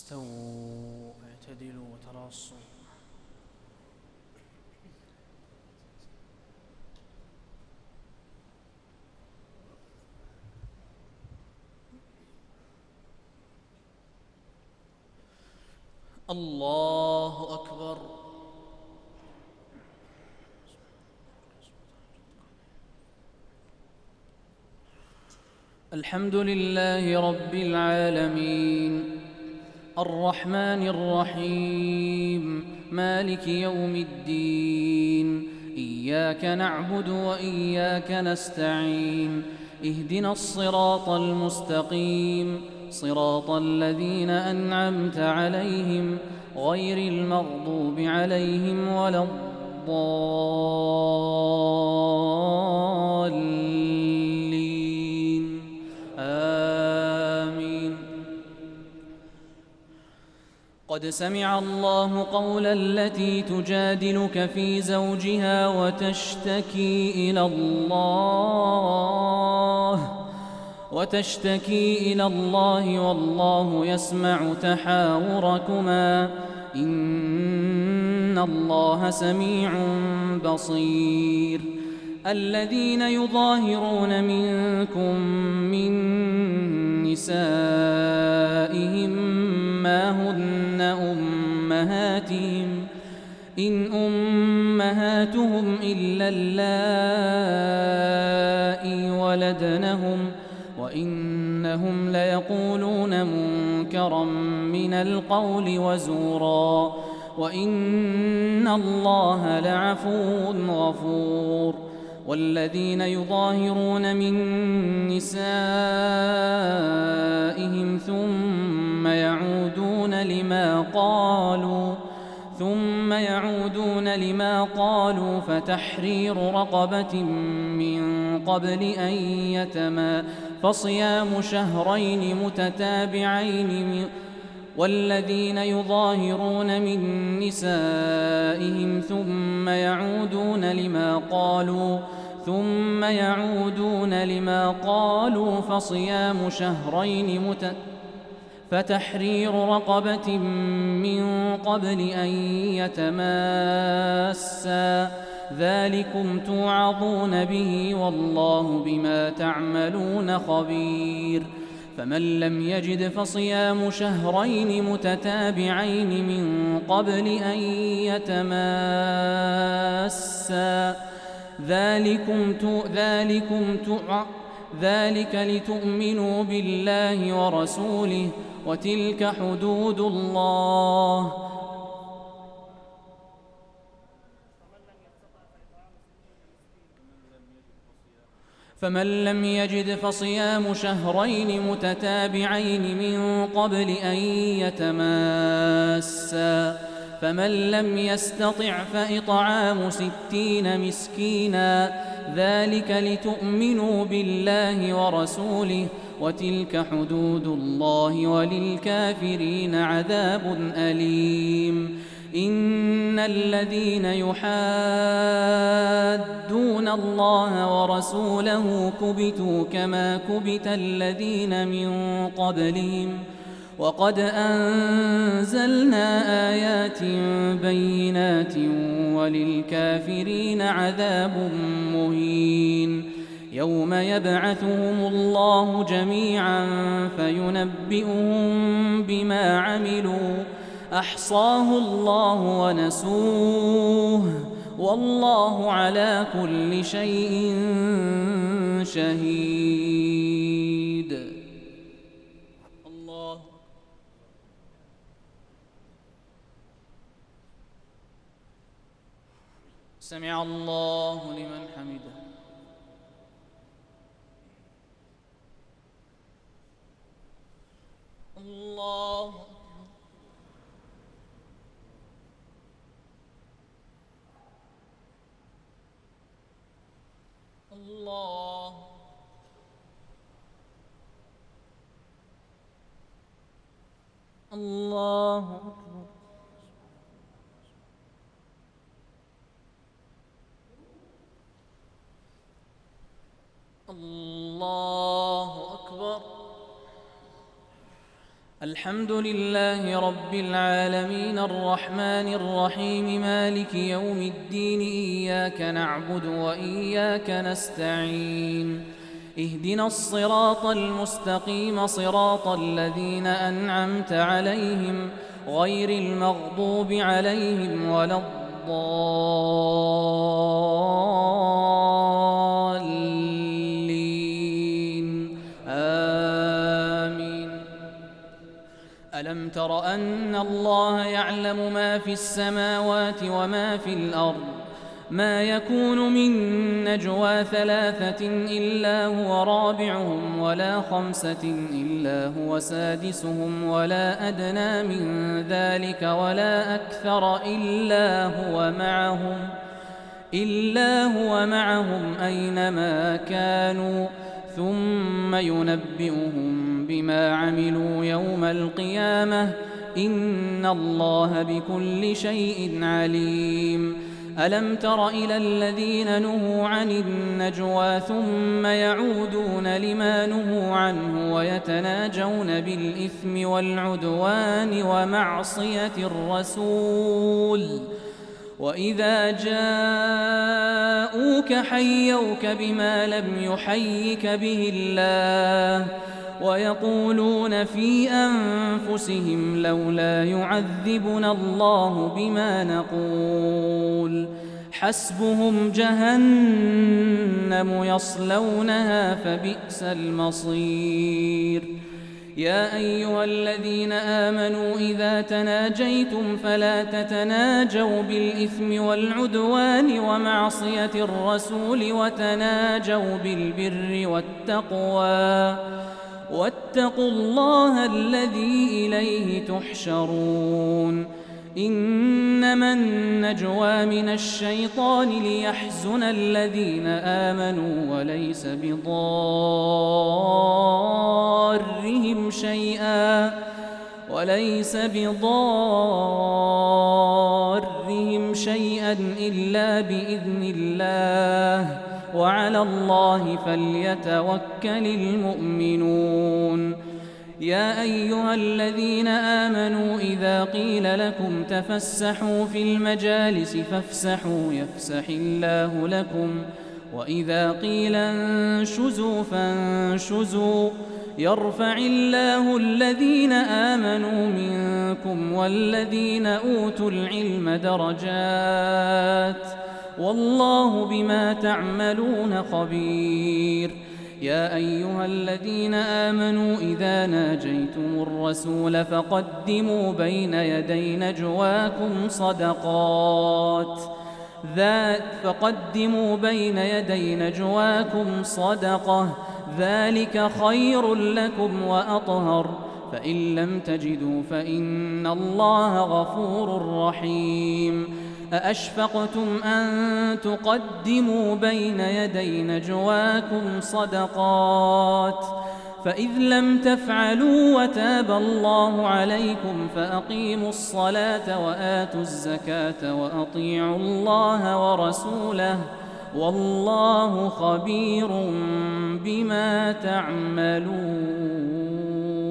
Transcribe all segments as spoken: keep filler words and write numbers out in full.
استووا اعتدلوا وتراصوا. الله أكبر. الحمد لله رب العالمين الرحمن الرحيم مالك يوم الدين إياك نعبد وإياك نستعين اهدنا الصراط المستقيم صراط الذين أنعمت عليهم غير المغضوب عليهم ولا الضالين آمين. قد سمع الله قول التي تجادلك في زوجها وتشتكي إلى الله وتشتكي إلى الله والله يسمع تحاوركما إن الله سميع بصير. الذين يظاهرون منكم من نسائهم ما هن أمهاتهم إن أمهاتهم إلا اللائي ولدنهم وإنهم ليقولون منكرا من القول وزورا وإن الله لعفو غفور. والذين يظاهرون من نسائهم ثم يعودون لما قالوا ثم يعودون لما قالوا فتحرير رقبة من قبل أن يتما فصيام شهرين متتابعين من والذين يظاهرون من نسائهم ثم يعودون لما قالوا ثم يعودون لما قالوا فصيام شهرين متتابعين فتحرير رقبة من قبل أن يتماسا ذلكم توعظون به والله بما تعملون خبير. فمن لم يجد فصيام شهرين متتابعين من قبل أن يتماسا ذلكم ذلكم ذلك لتؤمنوا بالله ورسوله وتلك حدود الله. فمن لم يجد فصيام شهرين متتابعين من قبل أن يتماسا فمن لم يستطع فإطعام ستين مسكينا ذلك لتؤمنوا بالله ورسوله وتلك حدود الله وللكافرين عذاب أليم. إن الذين يحادون الله ورسوله كبتوا كما كبت الذين من قبلهم وقد أنزلنا آيات بينات وللكافرين عذاب مهين. يوم يبعثهم الله جميعا فينبئهم بما عملوا أحصاه الله ونسوه والله على كل شيء شهيد. الله سمع الله لمن حمده. الله الله الله أكبر. الحمد لله رب العالمين الرحمن الرحيم مالك يوم الدين إياك نعبد وإياك نستعين اهدنا الصراط المستقيم صراط الذين أنعمت عليهم غير المغضوب عليهم ولا الضالين آمين. ألم تر أن الله يعلم ما في السماوات وما في الأرض ما يكون من نجوى ثلاثة إلا هو رابعهم ولا خمسة إلا هو سادسهم ولا أدنى من ذلك ولا أكثر إلا هو معهم إلا هو معهم أينما كانوا ثم ينبئهم بما عملوا يوم القيامة إن الله بكل شيء عليم. ألم تر إلى الذين نهوا عن النجوى ثم يعودون لما نهوا عنه ويتناجون بالإثم والعدوان ومعصية الرسول وإذا جاءوك حيوك بما لم يحيك به الله ويقولون في أنفسهم لولا يعذبنا الله بما نقول حسبهم جهنم يصلونها فبئس المصير. يا أيها الذين آمنوا إذا تناجيتم فلا تتناجوا بالإثم والعدوان ومعصية الرسول وتناجوا بالبر والتقوى واتقوا الله الذي إليه تحشرون. إنما النجوى من الشيطان ليحزن الذين آمنوا وليس بضارهم شيئا وليس بضارهم شيئا إلا بإذن الله وعلى الله فليتوكل المؤمنون. يا أيها الذين آمنوا إذا قيل لكم تفسحوا في المجالس فافسحوا يفسح الله لكم وإذا قيل انشزوا فانشزوا يرفع الله الذين آمنوا منكم والذين أوتوا العلم درجات والله بما تعملون خبير. يا أيها الذين آمنوا إذا ناجيتم الرسول فقدموا بين يدي نجواكم صدقات ذات فقدموا بين يدي نجواكم صدقة ذلك خير لكم وأطهر فإن لم تجدوا فإن الله غفور رحيم. أأشفقتم أن تقدموا بين يدي نجواكم صدقات فإذ لم تفعلوا وتاب الله عليكم فأقيموا الصلاة وآتوا الزكاة وأطيعوا الله ورسوله والله خبير بما تعملون.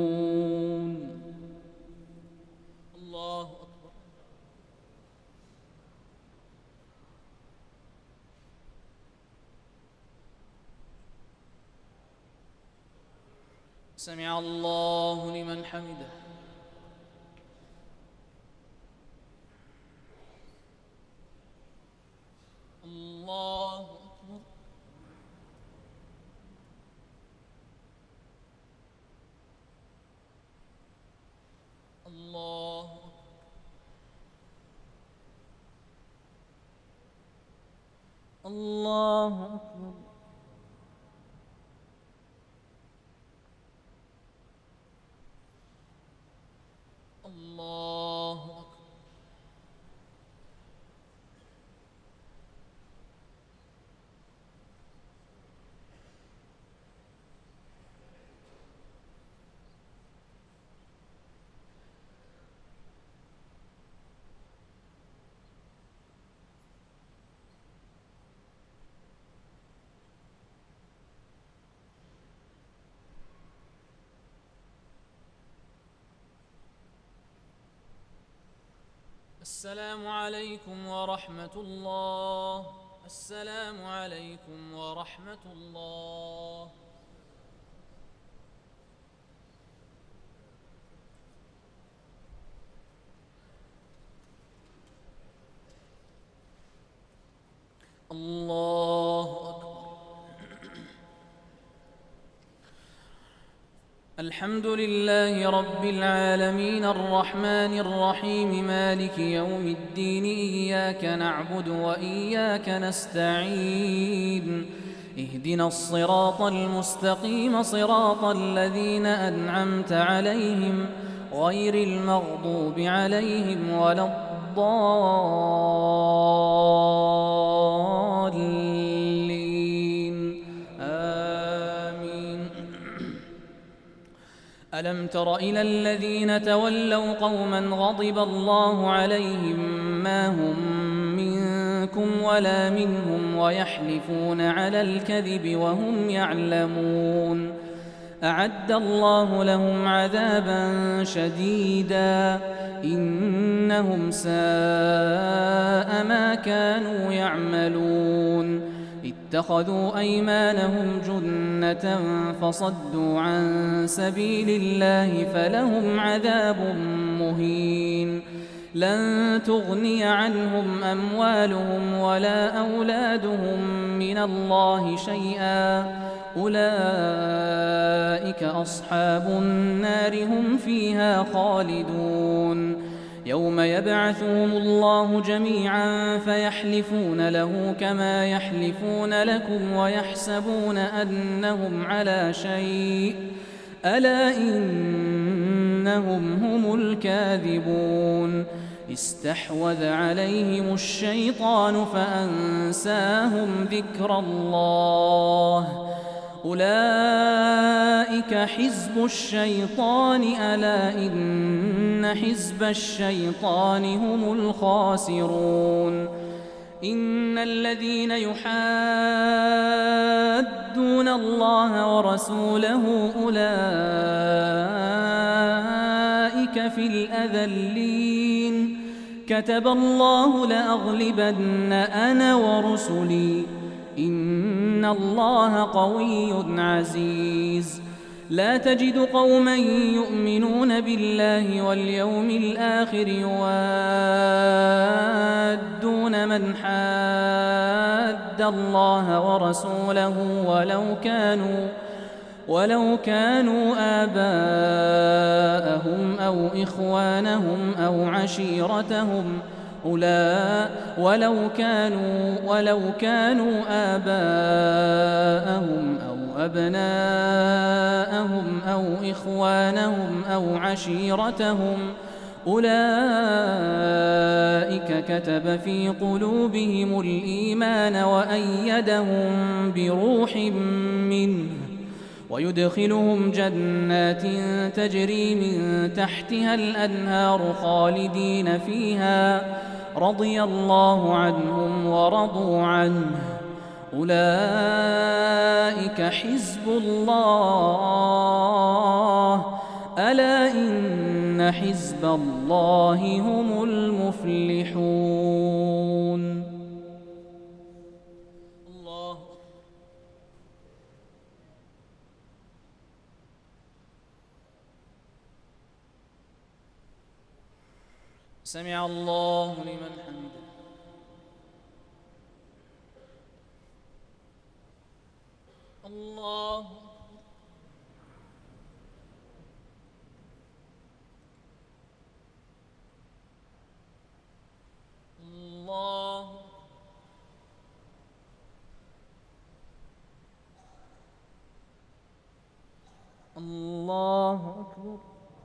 الله أكبر. سمع الله لمن حمده. الله أكبر. الله أكبر. الله أكبر. الله أكبر. السلام عليكم ورحمة الله. السلام عليكم ورحمة الله. الله أكبر. الحمد لله رب العالمين الرحمن الرحيم مالك يوم الدين إياك نعبد وإياك نستعين اهدنا الصراط المستقيم صراط الذين أنعمت عليهم غير المغضوب عليهم ولا الضالين آمين. ألم تر إلى الذين تولوا قوما غضب الله عليهم ما هم منكم ولا منهم ويحلفون على الكذب وهم يعلمون أعد الله لهم عذابا شديدا إنهم ساء ما كانوا يعملون اتخذوا أيمانهم جنة فصدوا عن سبيل الله فلهم عذاب مهين لن تغني عنهم أموالهم ولا أولادهم من الله شيئا أولئك أصحاب النار هم فيها خالدون يوم يبعثهم الله جميعا فيحلفون له كما يحلفون لكم ويحسبون أنهم على شيء ألا إنهم هم الكاذبون استحوذ عليهم الشيطان فأنساهم ذكر الله أولئك حزب الشيطان ألا إن حزب الشيطان هم الخاسرون إن الذين يحادون الله ورسوله أولئك في الأذلين كتب الله لأغلبن أنا ورسلي إن الله قوي عزيز لا تجد قوما يؤمنون بالله واليوم الآخر يوادون من حاد الله ورسوله ولو كانوا ولو كانوا آباءهم أو إخوانهم أو عشيرتهم أولئك ولو كانوا ولو كانوا آباءهم أو أبناءهم أو إخوانهم أو عشيرتهم أولئك كتب في قلوبهم الإيمان وأيدهم بروح منه ويدخلهم جنات تجري من تحتها الأنهار خالدين فيها رضي الله عنهم ورضوا عنه أولئك حزب الله ألا إن حزب الله هم المفلحون. الله سمع الله لمن حمده. الله الله الله أكبر.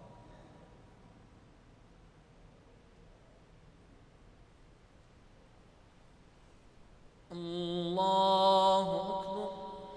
الله أكبر.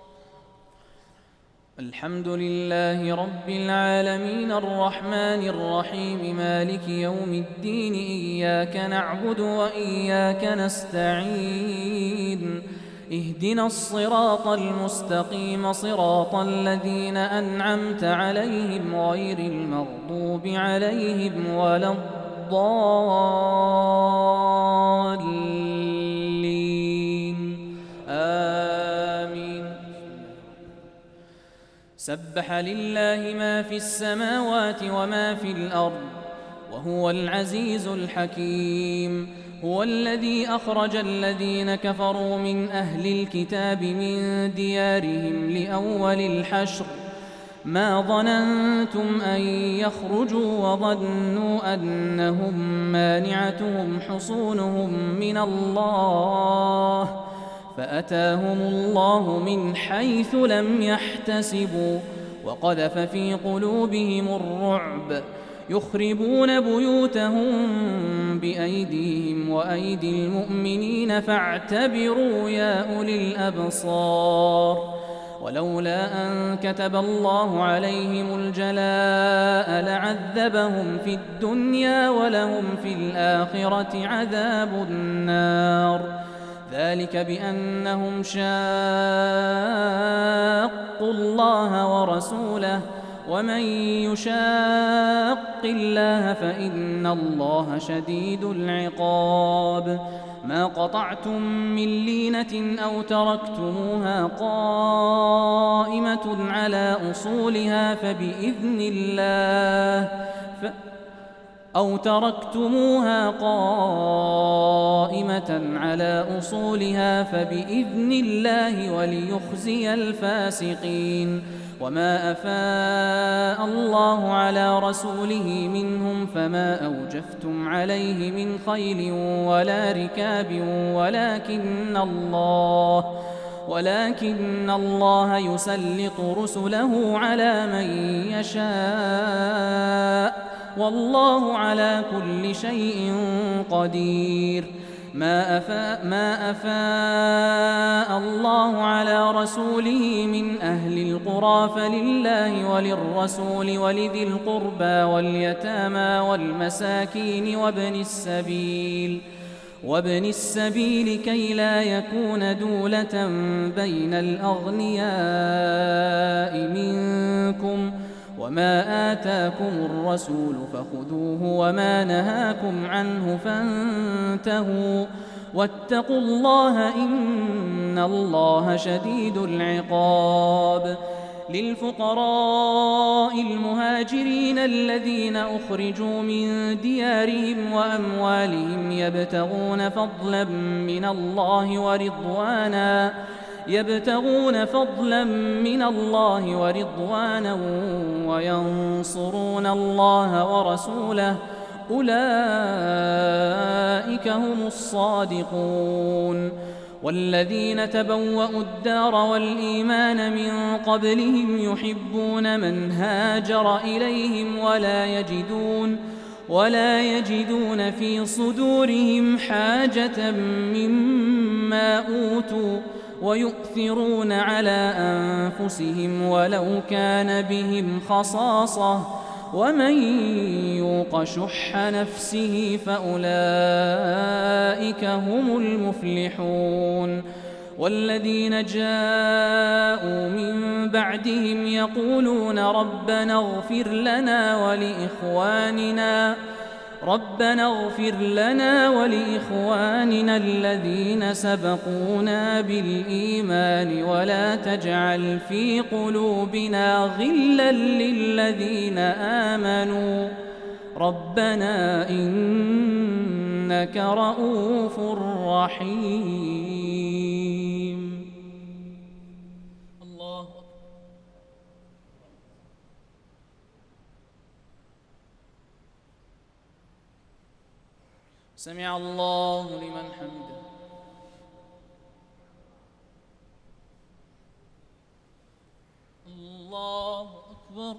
الحمد لله رب العالمين الرحمن الرحيم مالك يوم الدين إياك نعبد وإياك نستعين اهدنا الصراط المستقيم صراط الذين أنعمت عليهم غير المغضوب عليهم ولا الضالين الضالين آمين. سبح لله ما في السماوات وما في الأرض وهو العزيز الحكيم. هو الذي أخرج الذين كفروا من أهل الكتاب من ديارهم لأول الحشر ما ظننتم أن يخرجوا وظنوا أنهم مانعتهم حصونهم من الله فأتاهم الله من حيث لم يحتسبوا وقذف في قلوبهم الرعب يخربون بيوتهم بأيديهم وأيدي المؤمنين فاعتبروا يا أولي الأبصار. ولولا أن كتب الله عليهم الجلاء لعذبهم في الدنيا ولهم في الآخرة عذاب النار ذلك بأنهم شاقوا الله ورسوله ومن يشاق الله فإن الله شديد العقاب. ما قطعتم من لينة أو تركتموها قائمة على أصولها فبإذن الله ف أو تركتموها قائمة على أصولها فبإذن الله وليخزي الفاسقين. وما أفاء الله على رسوله منهم فما أوجفتم عليه من خيل ولا ركاب ولكن الله ولكن الله يسلط رسله على من يشاء والله على كل شيء قدير. ما أفاء, ما أفاء الله على رسوله من أهل القرى فلله وللرسول ولذي القربى واليتامى والمساكين وابن السبيل وابن السبيل كي لا يكون دولة بين الأغنياء منكم وما آتاكم الرسول فخذوه وما نهاكم عنه فانتهوا واتقوا الله إن الله شديد العقاب. للفقراء المهاجرين الذين أخرجوا من ديارهم وأموالهم يبتغون فضلا من الله ورضوانا يبتغون فضلا من الله ورضوانا وينصرون الله ورسوله أولئك هم الصادقون. والذين تبوأوا الدار والإيمان من قبلهم يحبون من هاجر إليهم ولا يجدون ولا يجدون في صدورهم حاجة مما أوتوا ويؤثرون على أنفسهم ولو كان بهم خصاصة ومن يوق شح نفسه فأولئك هم المفلحون. والذين جاءوا من بعدهم يقولون ربنا اغفر لنا ولإخواننا ربنا اغفر لنا ولإخواننا الذين سبقونا بالإيمان ولا تجعل في قلوبنا غلا للذين آمنوا ربنا إنك رؤوف رحيم. الله سمع الله لمن حمده. الله أكبر.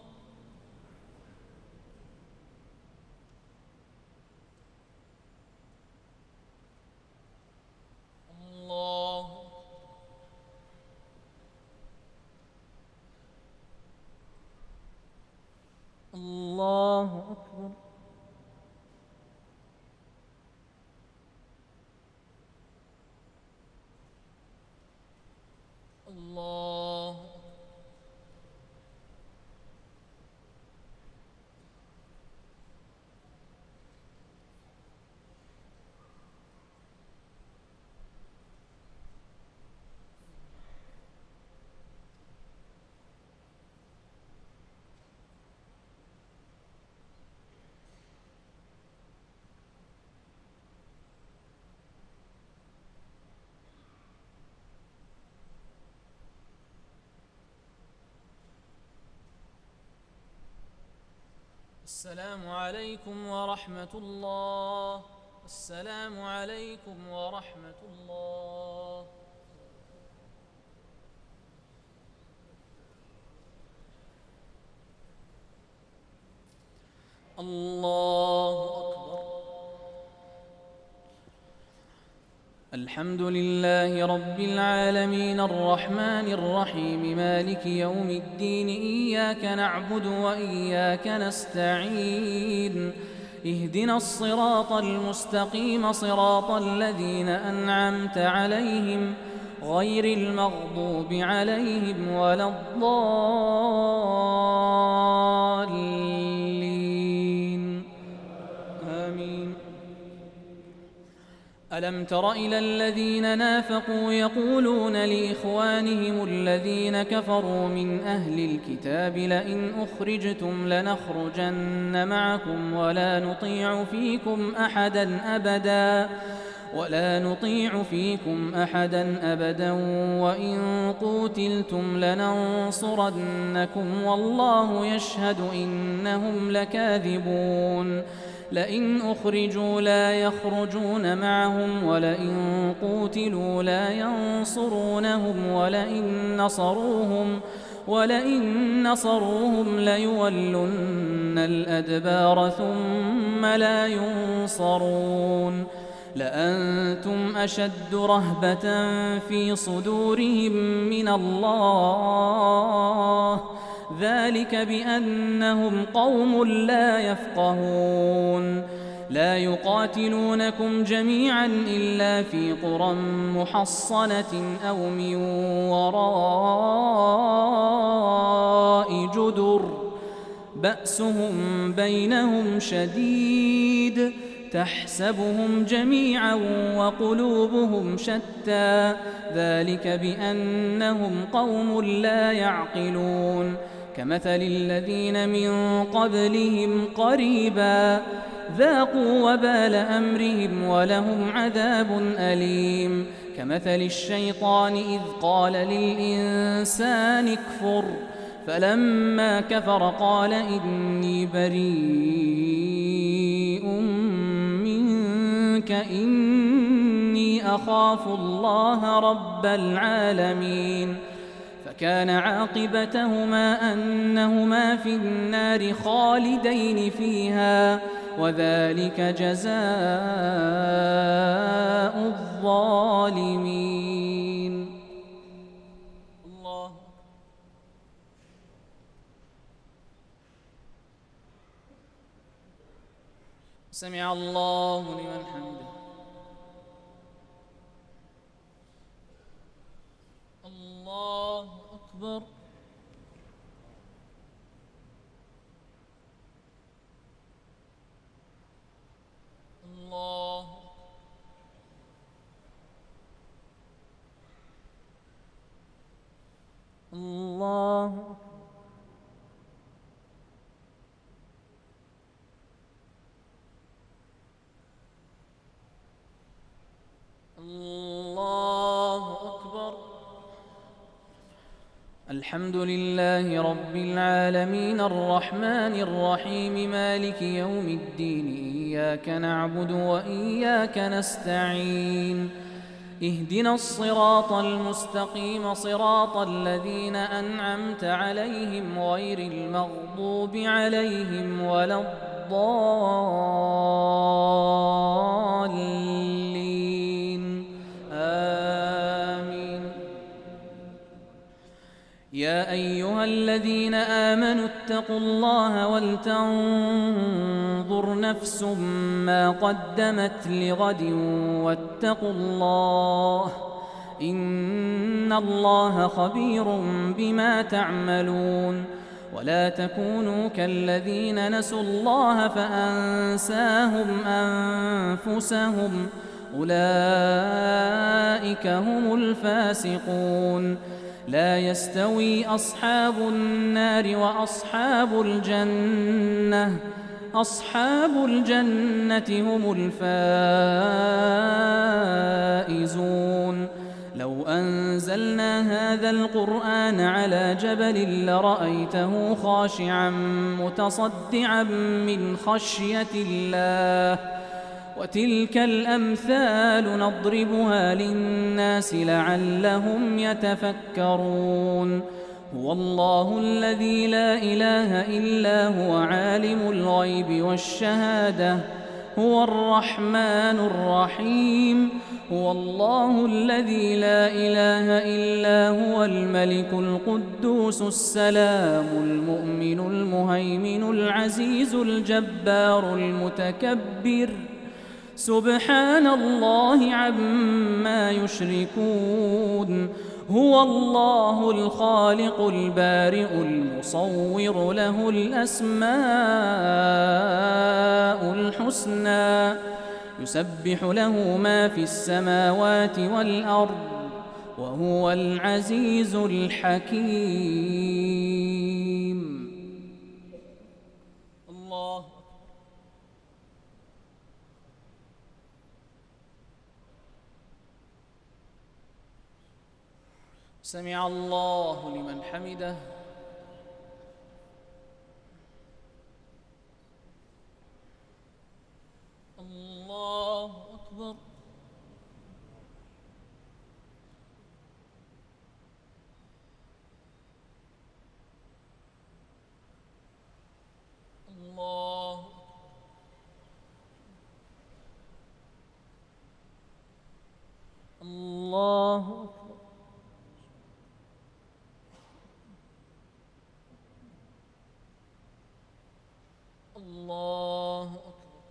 الله الله أكبر. السلام عليكم ورحمة الله. السلام عليكم ورحمة الله. الله أكبر. الحمد لله رب العالمين الرحمن الرحيم مالك يوم الدين إياك نعبد وإياك نستعين اهدنا الصراط المستقيم صراط الذين أنعمت عليهم غير المغضوب عليهم ولا الضالين آمين. ألم تر إلى الذين نافقوا يقولون لإخوانهم الذين كفروا من أهل الكتاب لئن أخرجتم لنخرجن معكم ولا نطيع فيكم أحدا أبدا ولا نطيع فيكم أحدا أبدا وإن قوتلتم لننصرنكم والله يشهد إنهم لكاذبون. لئن أخرجوا لا يخرجون معهم ولئن قوتلوا لا ينصرونهم ولئن نصروهم ولئن نصروهم ليولن الأدبار ثم لا ينصرون. لأنتم أشد رهبة في صدورهم من الله ذلك بأنهم قوم لا يفقهون. لا يقاتلونكم جميعا إلا في قرى محصنة أو من وراء جدر بأسهم بينهم شديد تحسبهم جميعا وقلوبهم شتى ذلك بأنهم قوم لا يعقلون. كمثل الذين من قبلهم قريبا ذاقوا وبال أمرهم ولهم عذاب أليم. كمثل الشيطان إذ قال للإنسان اكفر فلما كفر قال إني بريء منك إني أخاف الله رب العالمين. فكان عاقبتهما أنهما في النار خالدين فيها وذلك جزاء الظالمين. الله سمع الله لمن حمده. الله أكبر. الله الله الله أكبر. الحمد لله رب العالمين الرحمن الرحيم مالك يوم الدين إياك نعبد وإياك نستعين اهدنا الصراط المستقيم صراط الذين أنعمت عليهم غير المغضوب عليهم ولا الضالين آمين. يا أيها الذين آمنوا اتقوا الله ولتنظر نفس ما قدمت لغد واتقوا الله إن الله خبير بما تعملون. ولا تكونوا كالذين نسوا الله فأنساهم أنفسهم أولئك هم الفاسقون. لا يستوي أصحاب النار وأصحاب الجنة أصحاب الجنة هم الفائزون. لو أنزلنا هذا القرآن على جبل لرأيته خاشعا متصدعا من خشية الله وتلك الأمثال نضربها للناس لعلهم يتفكرون هو الله الذي لا إله إلا هو عالم الغيب والشهادة هو الرحمن الرحيم هو الله الذي لا إله إلا هو الملك القدوس السلام المؤمن المهيمن العزيز الجبار المتكبر سبحان الله عما يشركون هو الله الخالق البارئ المصور له الأسماء الحسنى يسبح له ما في السماوات والأرض وهو العزيز الحكيم. الله سمع الله لمن حمده. الله أكبر. الله الله أكبر. الله أكبر.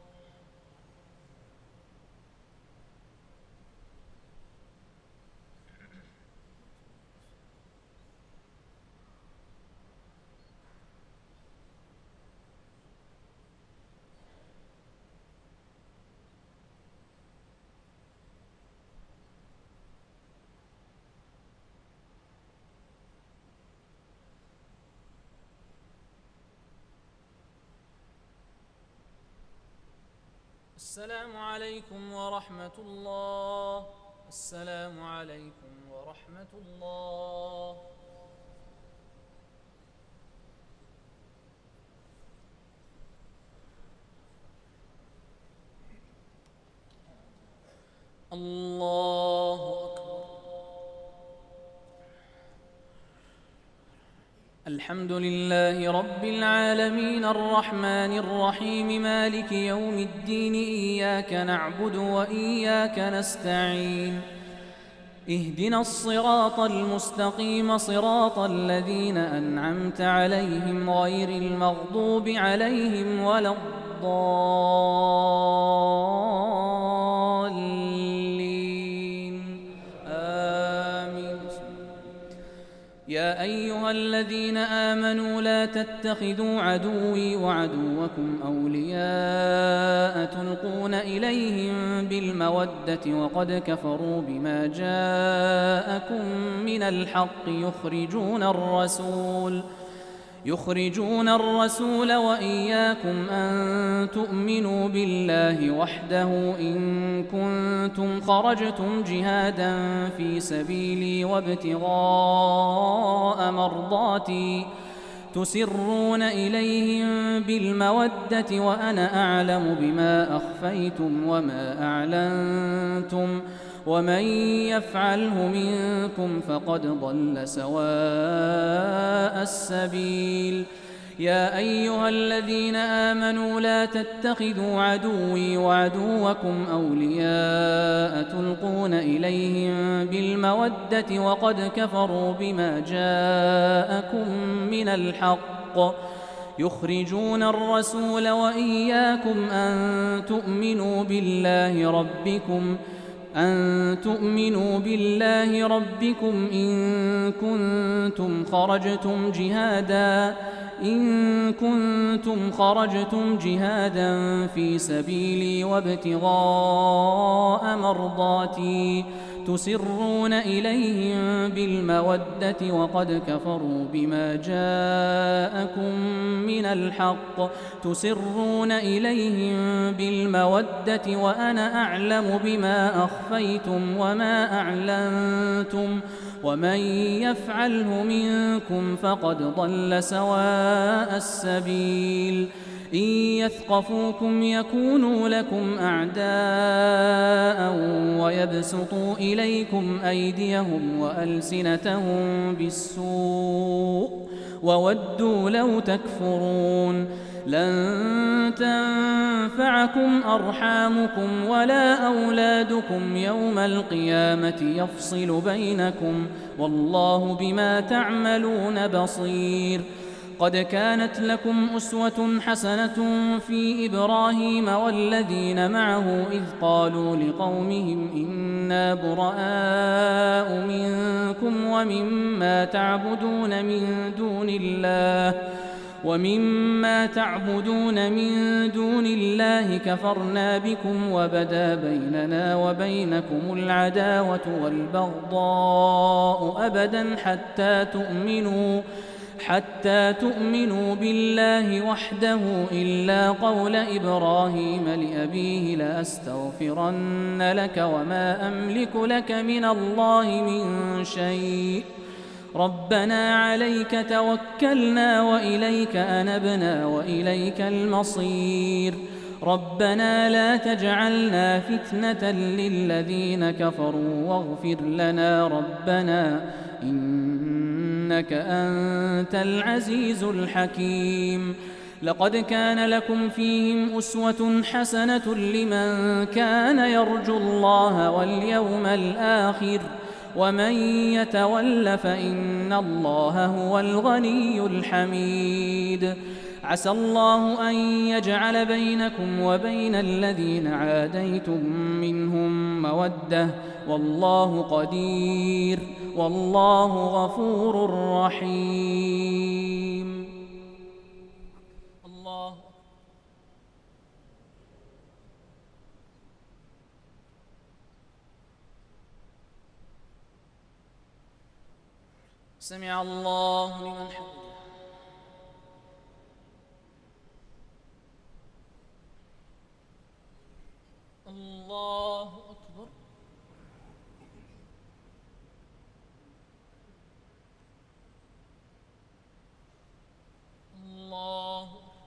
السلام عليكم ورحمة الله. السلام عليكم ورحمة الله. الله أكبر. الحمد لله رب العالمين الرحمن الرحيم مالك يوم الدين إياك نعبد وإياك نستعين اهدنا الصراط المستقيم صراط الذين أنعمت عليهم غير المغضوب عليهم ولا الضالين آمين. يا أيها الذين آمنوا لا تتخذوا عدوي وعدوكم أولياء تلقون إليهم بالمودة وقد كفروا بما جاءكم من الحق يخرجون الرسول يخرجون الرسول وإياكم أن تؤمنوا بالله وحده إن كنتم خرجتم جهادا في سبيلي وابتغاء مرضاتي تسرون إليهم بالمودة وأنا أعلم بما أخفيتم وما أعلنتم ومن يفعله منكم فقد ضل سواء السبيل. يا أيها الذين آمنوا لا تتخذوا عدوي وعدوكم أولياء تلقون إليهم بالمودة وقد كفروا بما جاءكم من الحق يخرجون الرسول وإياكم أن تؤمنوا بالله ربكم أن تؤمنوا بالله ربكم إن كنتم خرجتم جهادا إن كنتم خرجتم جهادا في سبيلي وابتغاء مرضاتي تسرون إليهم بالمودة وقد كفروا بما جاءكم من الحق تسرون إليهم بالمودة وأنا أعلم بما أخفيتم وما أعلنتم ومن يفعله منكم فقد ضل سواء السبيل إن يثقفوكم يكونوا لكم أعداء ويبسطوا إليكم أيديهم وألسنتهم بالسوء وودوا لو تكفرون لن تنفعكم أرحامكم ولا أولادكم يوم القيامة يفصل بينكم والله بما تعملون بصير قد كانت لكم أسوة حسنة في إبراهيم والذين معه إذ قالوا لقومهم إنا براء منكم ومما تعبدون من دون الله ومما تعبدون من دون الله كفرنا بكم وبدا بيننا وبينكم العداوة والبغضاء أبدا حتى تؤمنوا حتى تؤمنوا بالله وحده إلا قول إبراهيم لأبيه لأستغفرن لك وما أملك لك من الله من شيء ربنا عليك توكلنا وإليك أنبنا وإليك المصير ربنا لا تجعلنا فتنة للذين كفروا واغفر لنا ربنا إنك أنت العزيز الحكيم لقد كان لكم فيهم أسوة حسنة لمن كان يرجو الله واليوم الآخر ومن يتول فإن الله هو الغني الحميد عسى الله أن يجعل بينكم وبين الذين عاديتم منهم مودة والله قدير والله غفور رحيم الله سمع الله لمن حمده الله أكبر الله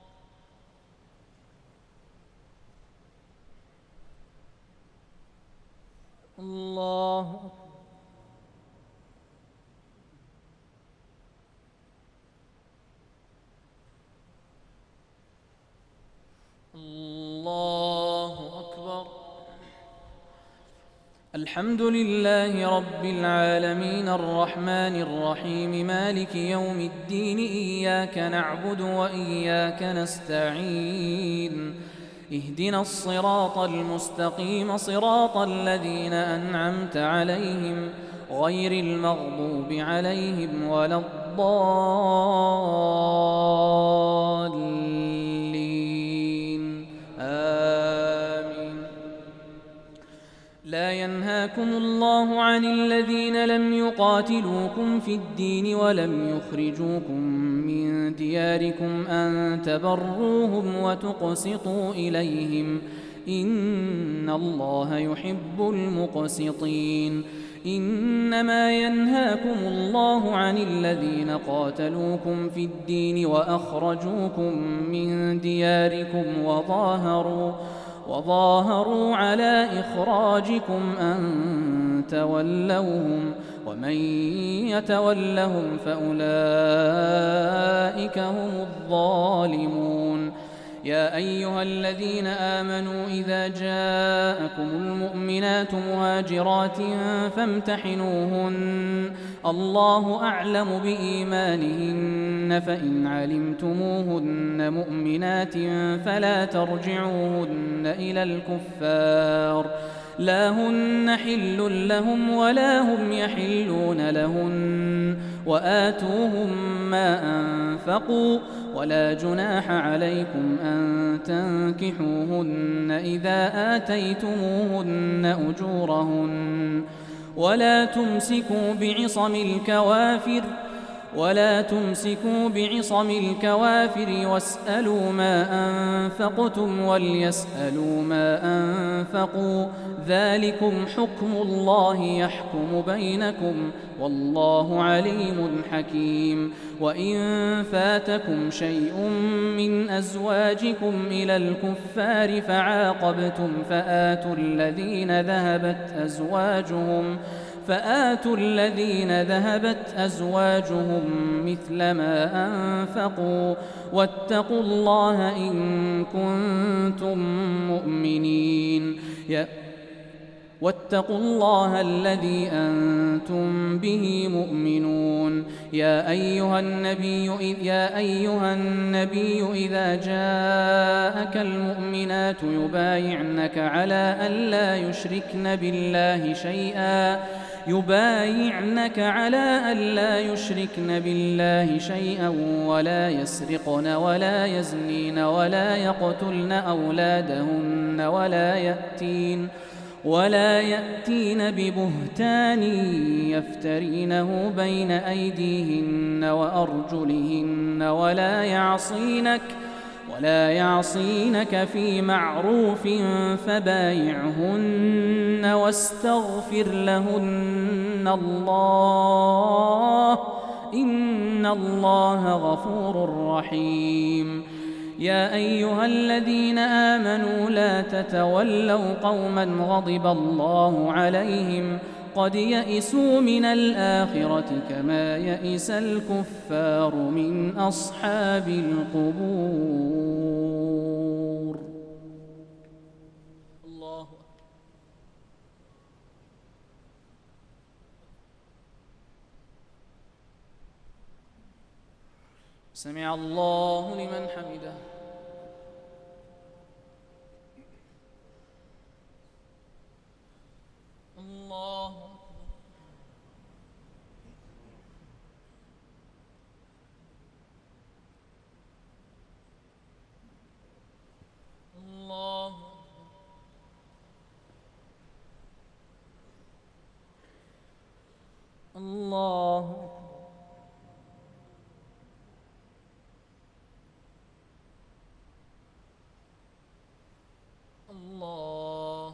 الله الله أكبر الحمد لله رب العالمين الرحمن الرحيم مالك يوم الدين إياك نعبد وإياك نستعين اهدنا الصراط المستقيم صراط الذين أنعمت عليهم غير المغضوب عليهم ولا الضالين آمين لا ينهاكم الله عن الذين لم يقاتلوكم في الدين ولم يخرجوكم من دياركم أن تبروهم وتقسطوا إليهم إن الله يحب المقسطين إنما ينهاكم الله عن الذين قاتلوكم في الدين وأخرجوكم من دياركم وظاهروا وظاهروا على إخراجكم أن تولوهم ومن يتولهم فأولئك هم الظالمون يا أيها الذين آمنوا إذا جاءكم المؤمنات مهاجرات فامتحنوهن الله أعلم بإيمانهن فإن علمتموهن مؤمنات فلا ترجعوهن إلى الكفار لا هن حل لهم ولا هم يحلون لهن وآتوهم ما أنفقوا ولا جناح عليكم أن تنكحوهن إذا آتيتموهن أجورهن ولا تمسكوا بعصم الكوافر ولا تمسكوا بعصم الكوافر واسألوا ما أنفقتم وليسألوا ما أنفقوا ذلكم حكم الله يحكم بينكم والله عليم حكيم. وإن فاتكم شيء من أزواجكم إلى الكفار فعاقبتم فآتوا الذين ذهبت أزواجهم فآتوا الذين ذهبت أزواجهم مثل ما أنفقوا واتقوا الله إن كنتم مؤمنين واتقوا الله الذي أنتم به مؤمنون. يا أيها النبي يا أيها النبي إذا جاءك المؤمنات يبايعنك على أن لا يشركن بالله شيئا يبايعنك على أن لا يشركن بالله شيئا ولا يسرقن ولا يزنين ولا يقتلن أولادهن ولا يأتين ولا يأتين ببهتان يفترينه بين أيديهن وأرجلهن ولا يعصينك ولا يعصينك في معروف فبايعهن واستغفر لهن الله إن الله غفور رحيم. يا أيها الذين آمنوا لا تتولوا قوما غضب الله عليهم قد يئسوا من الآخرة كما يئس الكفار من أصحاب القبور. الله سمع الله لمن حمده. الله الله الله الله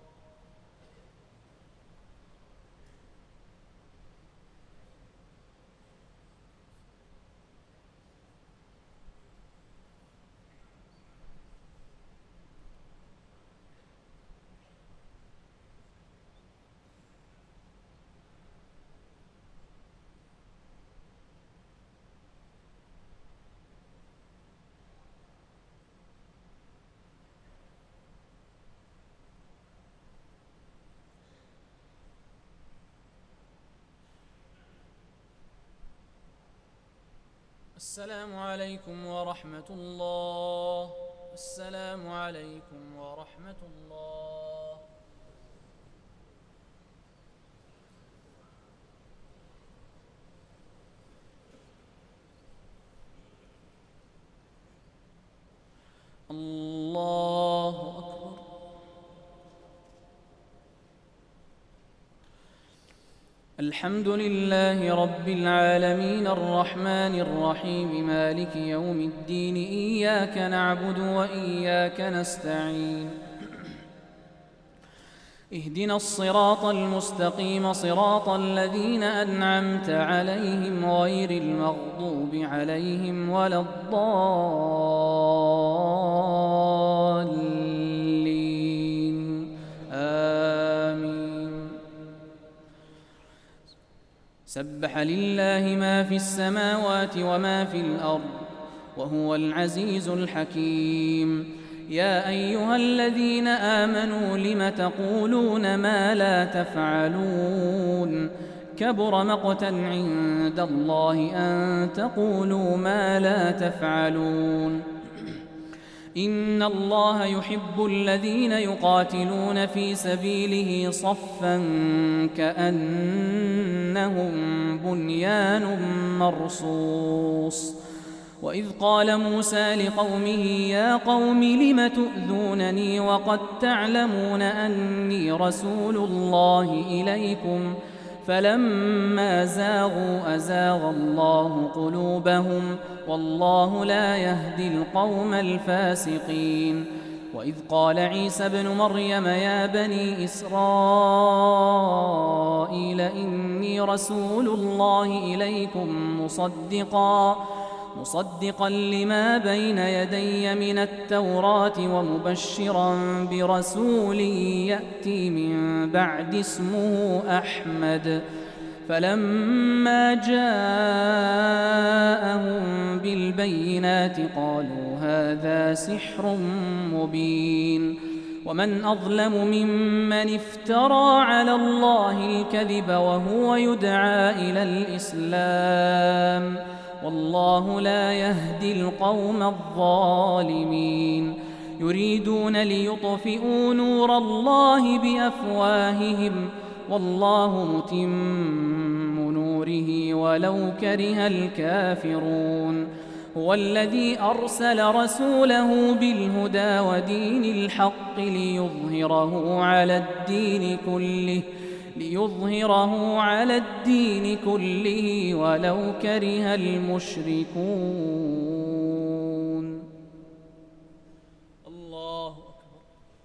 السلام عليكم ورحمة الله. السلام عليكم ورحمة الله. الله أكبر. الحمد لله رب العالمين الرحمن الرحيم مالك يوم الدين إياك نعبد وإياك نستعين اهدنا الصراط المستقيم صراط الذين أنعمت عليهم غير المغضوب عليهم ولا الضالين آمين. سبح لله ما في السماوات وما في الأرض وهو العزيز الحكيم. يا أيها الذين آمنوا لم تقولون ما لا تفعلون كبر مقتا عند الله أن تقولوا ما لا تفعلون. إن الله يحب الذين يقاتلون في سبيله صفا كأنهم بنيان مرصوص وإذ قال موسى لقومه يا قوم لم تؤذونني وقد تعلمون أني رسول الله إليكم فلما زاغوا أزاغ الله قلوبهم والله لا يهدي القوم الفاسقين. وإذ قال عيسى ابن مريم يا بني إسرائيل إني رسول الله إليكم مصدقا مصدقا لما بين يدي من التوراة ومبشرا برسول يأتي من بعد اسمه أحمد. فلما جاءهم بالبينات قالوا هذا سحر مبين. ومن أظلم ممن افترى على الله الكذب وهو يدعى إلى الإسلام والله لا يهدي القوم الظالمين. يريدون ليطفئوا نور الله بأفواههم والله متم نوره ولو كره الكافرون. هو الذي أرسل رسوله بالهدى ودين الحق ليظهره على الدين كله ليظهره على الدين كله ولو كره المشركون. الله أكبر.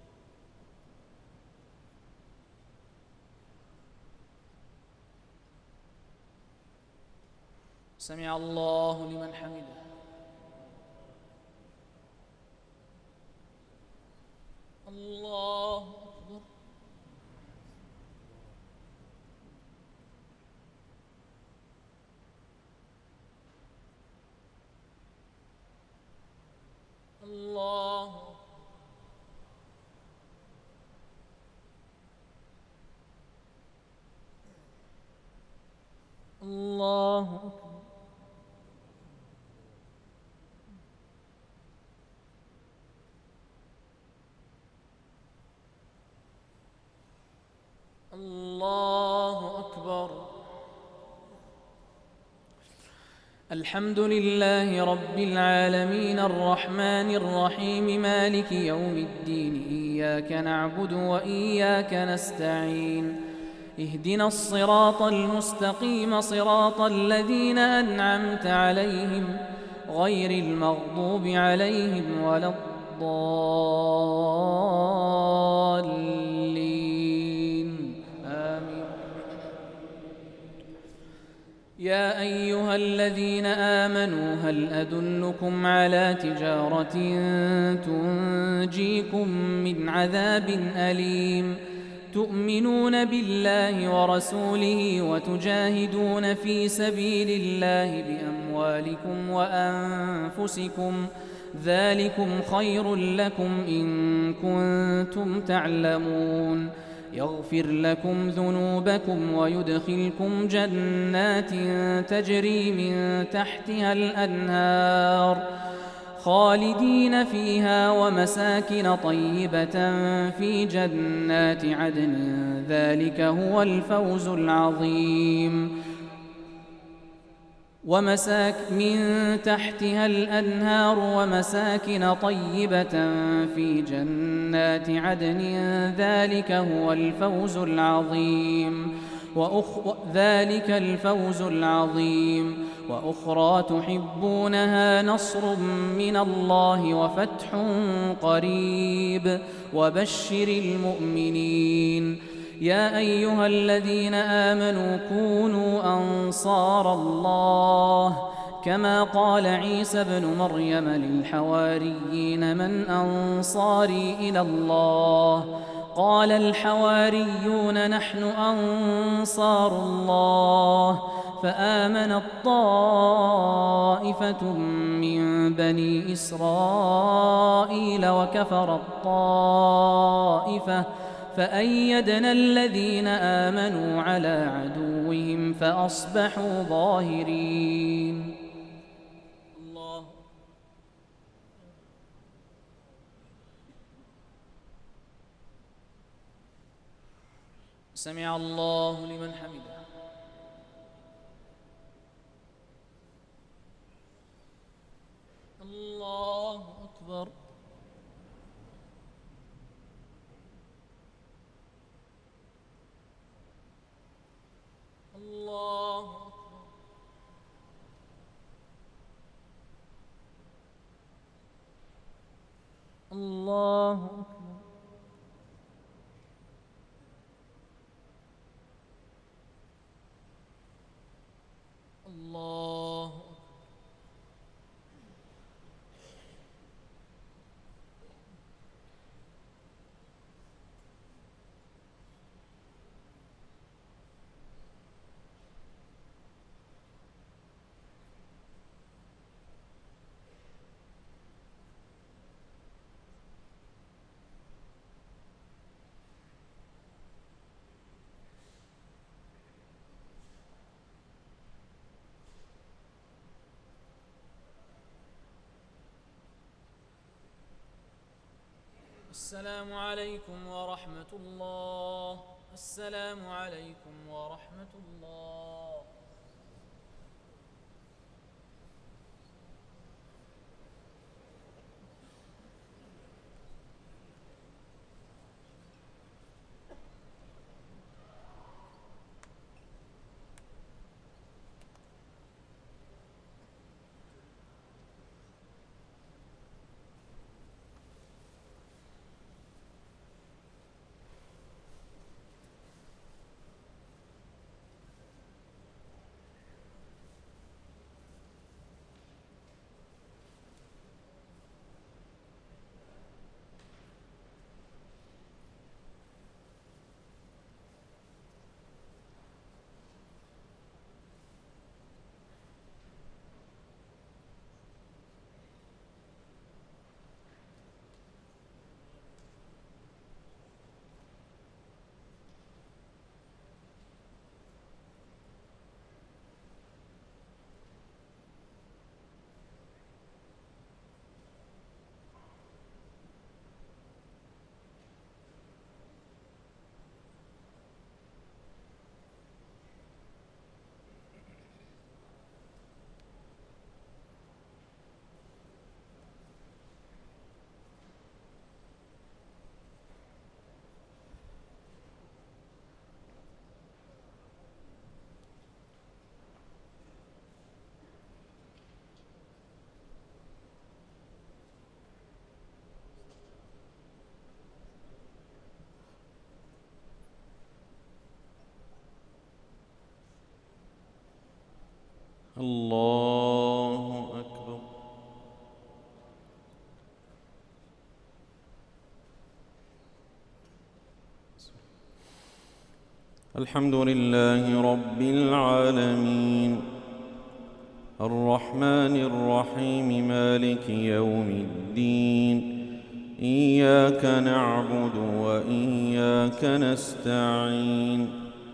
سمع الله لمن حمده. الله أكبر. الله الله أكبر. الله أكبر. الحمد لله رب العالمين الرحمن الرحيم مالك يوم الدين إياك نعبد وإياك نستعين اهدنا الصراط المستقيم صراط الذين أنعمت عليهم غير المغضوب عليهم ولا الضالين آمين. يا أيها الذين آمنوا هل أدلكم على تجارة تنجيكم من عذاب أليم تؤمنون بالله ورسوله وتجاهدون في سبيل الله بأموالكم وأنفسكم ذلكم خير لكم إن كنتم تعلمون يغفر لكم ذنوبكم ويدخلكم جنات تجري من تحتها الأنهار خالدين فيها ومساكن طيبة في جنات عدن ذلك هو الفوز العظيم. ومساك من تحتها الأنهار ومساكن طيبة في جنات عدن ذلك هو الفوز العظيم وأخ... ذلك الفوز العظيم. وأخرى تحبونها نصر من الله وفتح قريب وبشر المؤمنين. يا أيها الذين آمنوا كونوا أنصار الله كما قال عيسى ابن مريم للحواريين من أنصاري إلى الله قال الحواريون نحن أنصار الله فآمنت طائفة من بني إسرائيل وكفرت طائفة فأيدنا الذين آمنوا على عدوهم فأصبحوا ظاهرين. الله سمع الله لمن حمده. السلام عليكم ورحمة الله. السلام عليكم ورحمة الله. الله أكبر. الحمد لله رب العالمين الرحمن الرحيم مالك يوم الدين إياك نعبد وإياك نستعين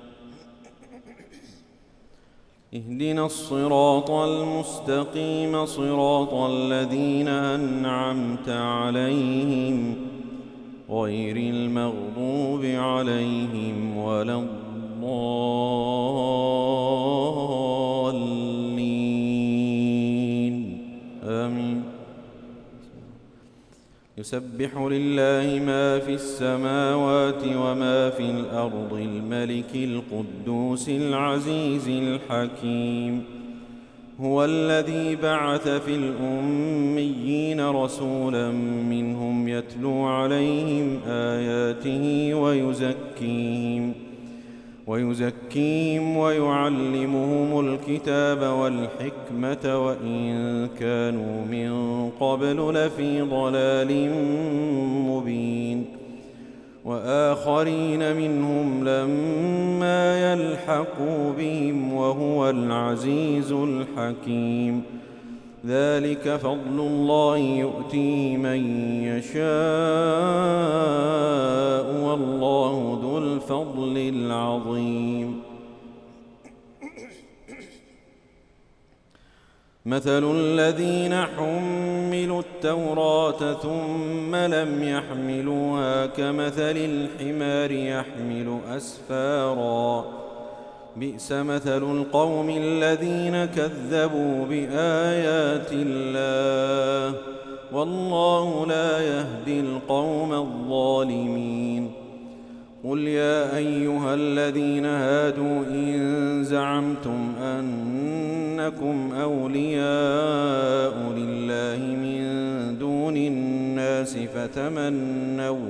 اهدنا الصراط المستقيم صراط الذين أنعمت عليهم غير المغضوب عليهم ولا الضالين آمين. يسبح لله ما في السماوات وما في الأرض الملك القدوس العزيز الحكيم هو الذي بعث في الأميين رسولا منهم يتلو عليهم آياته ويزكيهم ويزكيهم ويعلمهم الكتاب والحكمة وإن كانوا من قبل لفي ضلال مبين وآخرين منهم لما يلحقوا بهم وهو العزيز الحكيم ذلك فضل الله يؤتيه من يشاء والله ذو الفضل العظيم. مثل الذين حملوا التوراة ثم لم يحملوها كمثل الحمار يحمل أسفارا بئس مثل القوم الذين كذبوا بآيات الله والله لا يهدي القوم الظالمين. قل يا أيها الذين هادوا إن زعمتم أنكم أولياء لله من دون الناس فتمنوا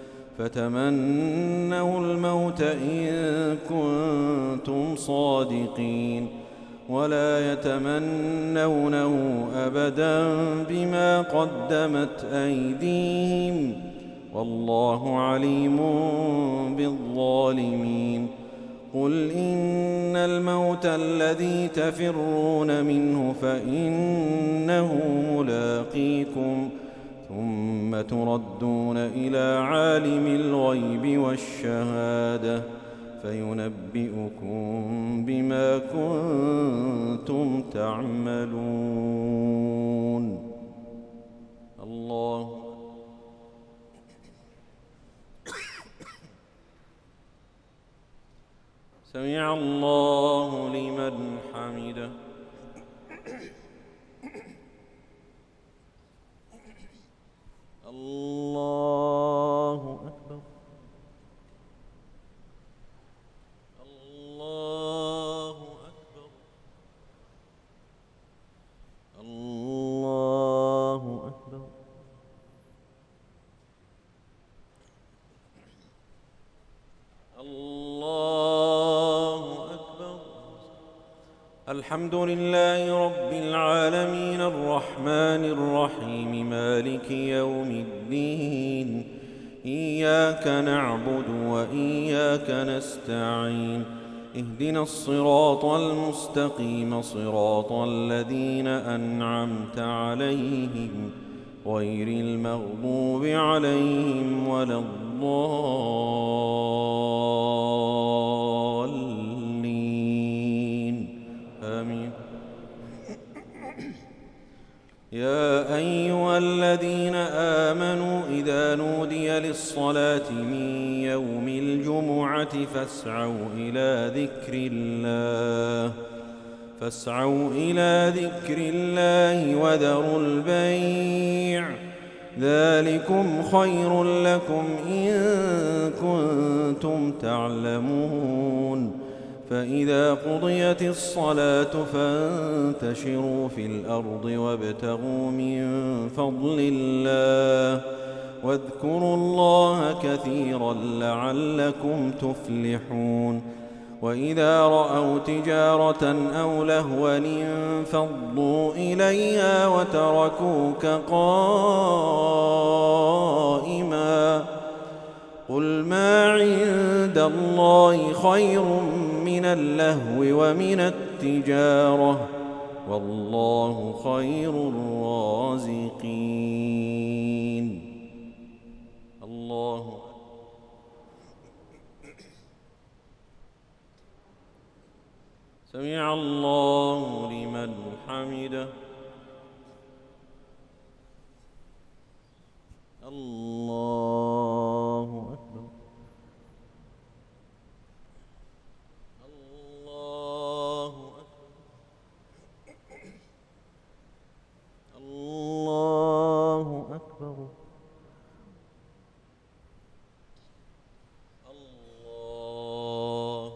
فتمنوا الموت إن كنتم صادقين ولا يتمنونه أبدا بما قدمت أيديهم والله عليم بالظالمين. قل إن الموت الذي تفرون منه فإنه ملاقيكم ثم تردون إلى عالم الغيب والشهادة فينبئكم بما كنتم تعملون. الله سمع الله لمن حمده. الله أكبر. الله أكبر. الله أكبر. الله أكبر. الحمد لله رب العالمين الرحمن الرحيم مالك يوم الدين. إياك نعبد وإياك نستعين. اهدنا الصراط المستقيم صراط الذين أنعمت عليهم غير المغضوب عليهم ولا الضالين آمين. يا أيها الذين آمنوا إذا نودي للصلاة من يوم الجمعة فاسعوا إلى ذكر الله فاسعوا إلى ذكر الله وذروا البيع ذلكم خير لكم إن كنتم تعلمون. فإذا قضيت الصلاة فانتشروا في الأرض وابتغوا من فضل الله واذكروا الله كثيرا لعلكم تفلحون. وإذا رأوا تجارة أو لهوا انفضوا إليها وتركوك قائما قل ما عند الله خير من اللهو ومن التجارة والله خير الرازقين. الله سمع الله لمن حمده. الله أكبر. الله أكبر. الله أكبر. الله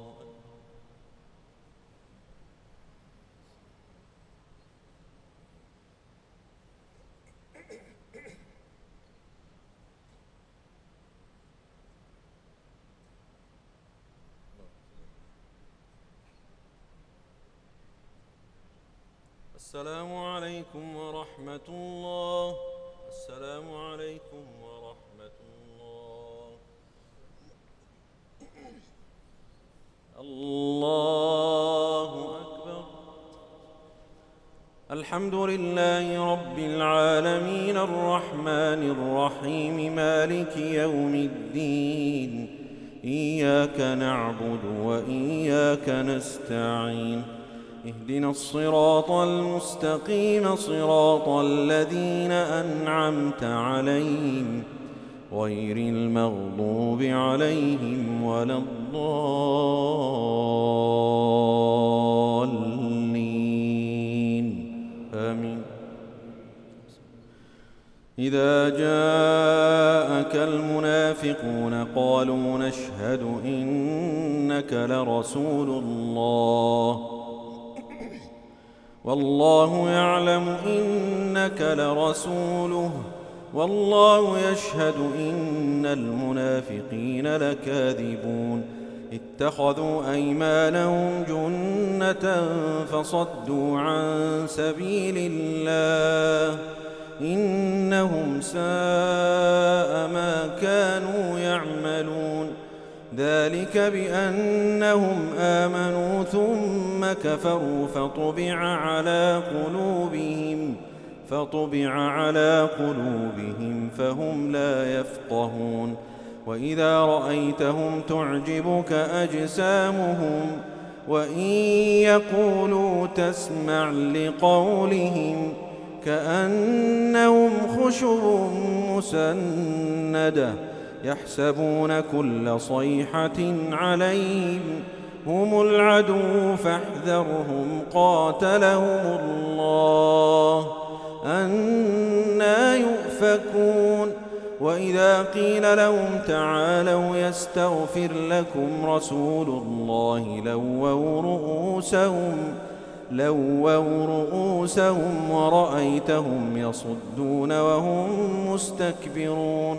السلام عليكم ورحمة الله. السلام عليكم ورحمة الله. الله أكبر. الحمد لله رب العالمين الرحمن الرحيم مالك يوم الدين. إياك نعبد وإياك نستعين. اهدنا الصراط المستقيم صراط الذين أنعمت عليهم غير المغضوب عليهم ولا الضالين آمين. إذا جاءك المنافقون قالوا نشهد إنك لرسول الله والله يعلم إنك لرسوله والله يشهد إن المنافقين لكاذبون. اتخذوا أيمانهم جنة فصدوا عن سبيل الله إنهم ساء ما كانوا يعملون. ذلك بأنهم آمنوا ثم كفروا فطبع على قلوبهم فطبع على قلوبهم فهم لا يفقهون. وإذا رأيتهم تعجبك أجسامهم وإن يقولوا تسمع لقولهم كأنهم خشب مسندة يحسبون كل صيحة عليهم هم العدو فاحذرهم قاتلهم الله أنى يؤفكون وإذا قيل لهم تعالوا يستغفر لكم رسول الله لووا رؤوسهم لووا رؤوسهم ورأيتهم يصدون وهم مستكبرون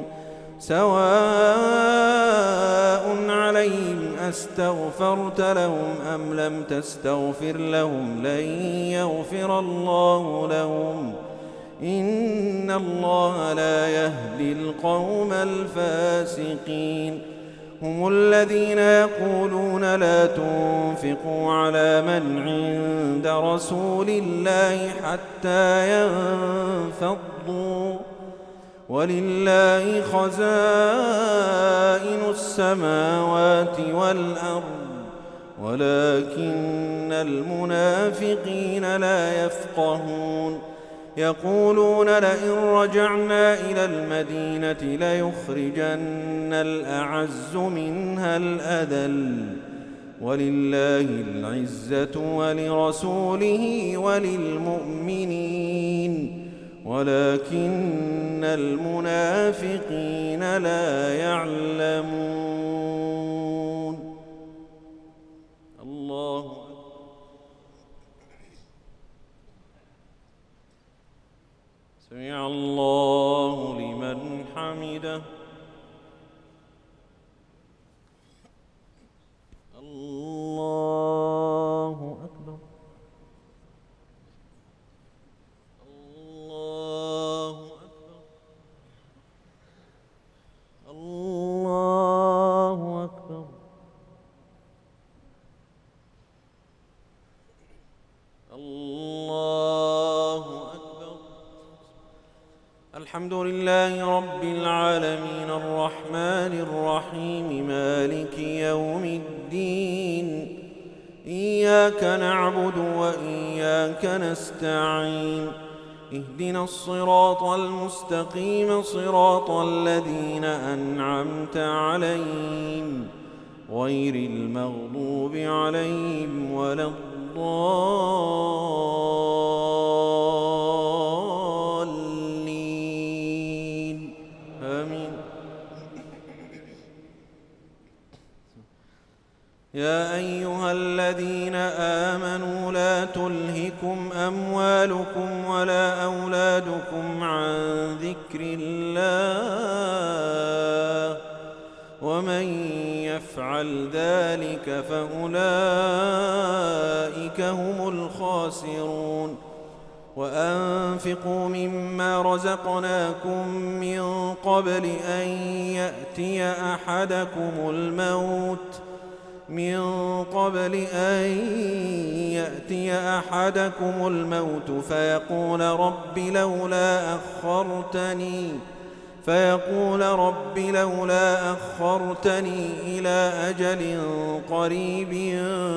سواء عليهم أستغفرت لهم أم لم تستغفر لهم لن يغفر الله لهم إن الله لا يهدي القوم الفاسقين هم الذين يقولون لا تنفقوا على من عند رسول الله حتى ينفضوا ولله خزائن السماوات والأرض ولكن المنافقين لا يفقهون يقولون لئن رجعنا إلى المدينة ليخرجن الأعز منها الأذل ولله العزة ولرسوله وللمؤمنين ولكن المنافقين لا يعلمون الله سمع الله لمن حمده الله أكبر الله أكبر الله أكبر الله أكبر الحمد لله رب العالمين الرحمن الرحيم مالك يوم الدين إياك نعبد وإياك نستعين اهدنا الصراط المستقيم صراط الذين أنعمت عليهم غير المغضوب عليهم ولا الضالين آمين يا أيها الذين آمنوا لا تلهكم أموالكم ولا أولادكم عن ذكر الله ومن يفعل ذلك فأولئك هم الخاسرون وأنفقوا مما رزقناكم من قبل أن يأتي أحدكم الموت من قبل أن يأتي أحدكم الموت فيقول رب لولا أخرتني فيقول رب لولا أخرتني إلى أجل قريب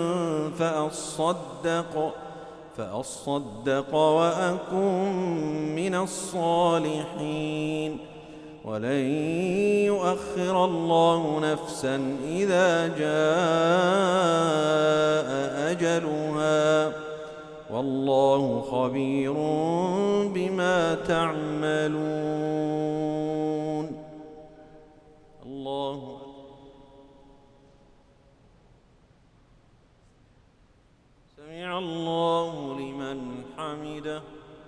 فأصدق فأصدق وأكن من الصالحين ولن يؤخر الله نفسا إذا جاء أجلها والله خبير بما تعملون الله سمع الله لمن حمده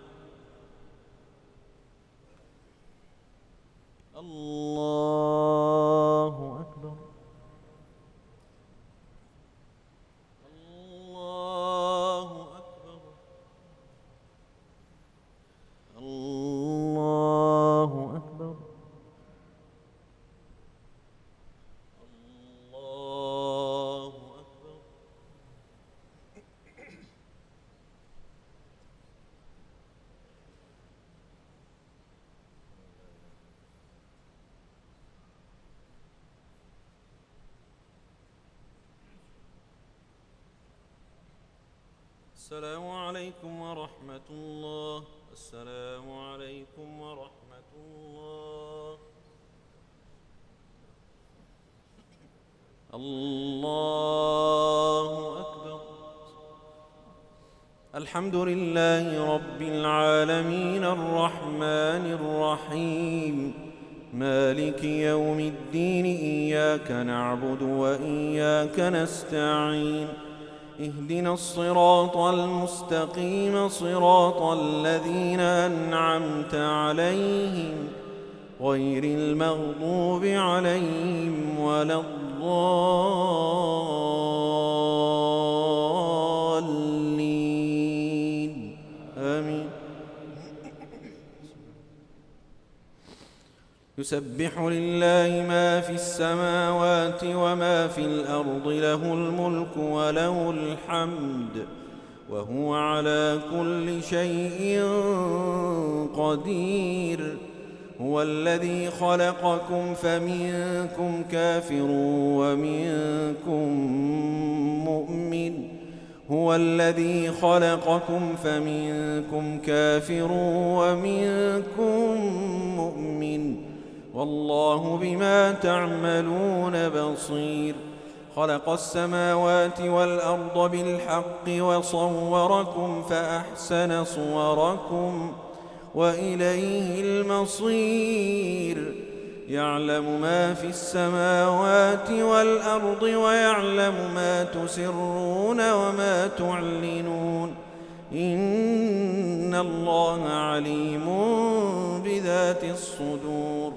الله أكبر الله أكبر الله أكبر الله أكبر السلام عليكم ورحمة الله السلام عليكم ورحمة الله الله الحمد لله رب العالمين الرحمن الرحيم مالك يوم الدين إياك نعبد وإياك نستعين اهدنا الصراط المستقيم صراط الذين أنعمت عليهم غير المغضوب عليهم ولا الضالين آمين. يسبح لله ما في السماوات وما في الأرض له الملك وله الحمد وهو على كل شيء قدير. هو الذي خلقكم فمنكم كافر ومنكم مؤمن هو الذي خلقكم فمنكم كافر ومنكم مؤمن والله بما تعملون بصير. خلق السماوات والأرض بالحق وصوركم فأحسن صوركم وإليه المصير. يعلم ما في السماوات والأرض ويعلم ما تسرون وما تعلنون إن الله عليم بذات الصدور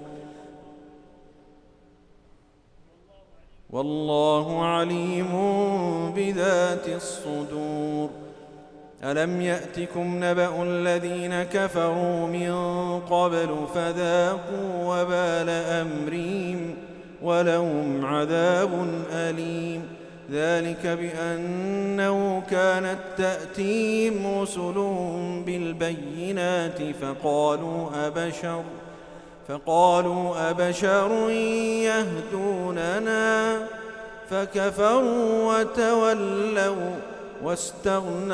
والله عليم بذات الصدور. ألم يأتكم نبأ الذين كفروا من قبل فذاقوا وبال أمرهم ولهم عذاب أليم. ذلك بأنه كانت تأتيهم رسلهم بالبينات فقالوا أبشر فقالوا أبشر يهدوننا فكفروا وتولوا واستغنى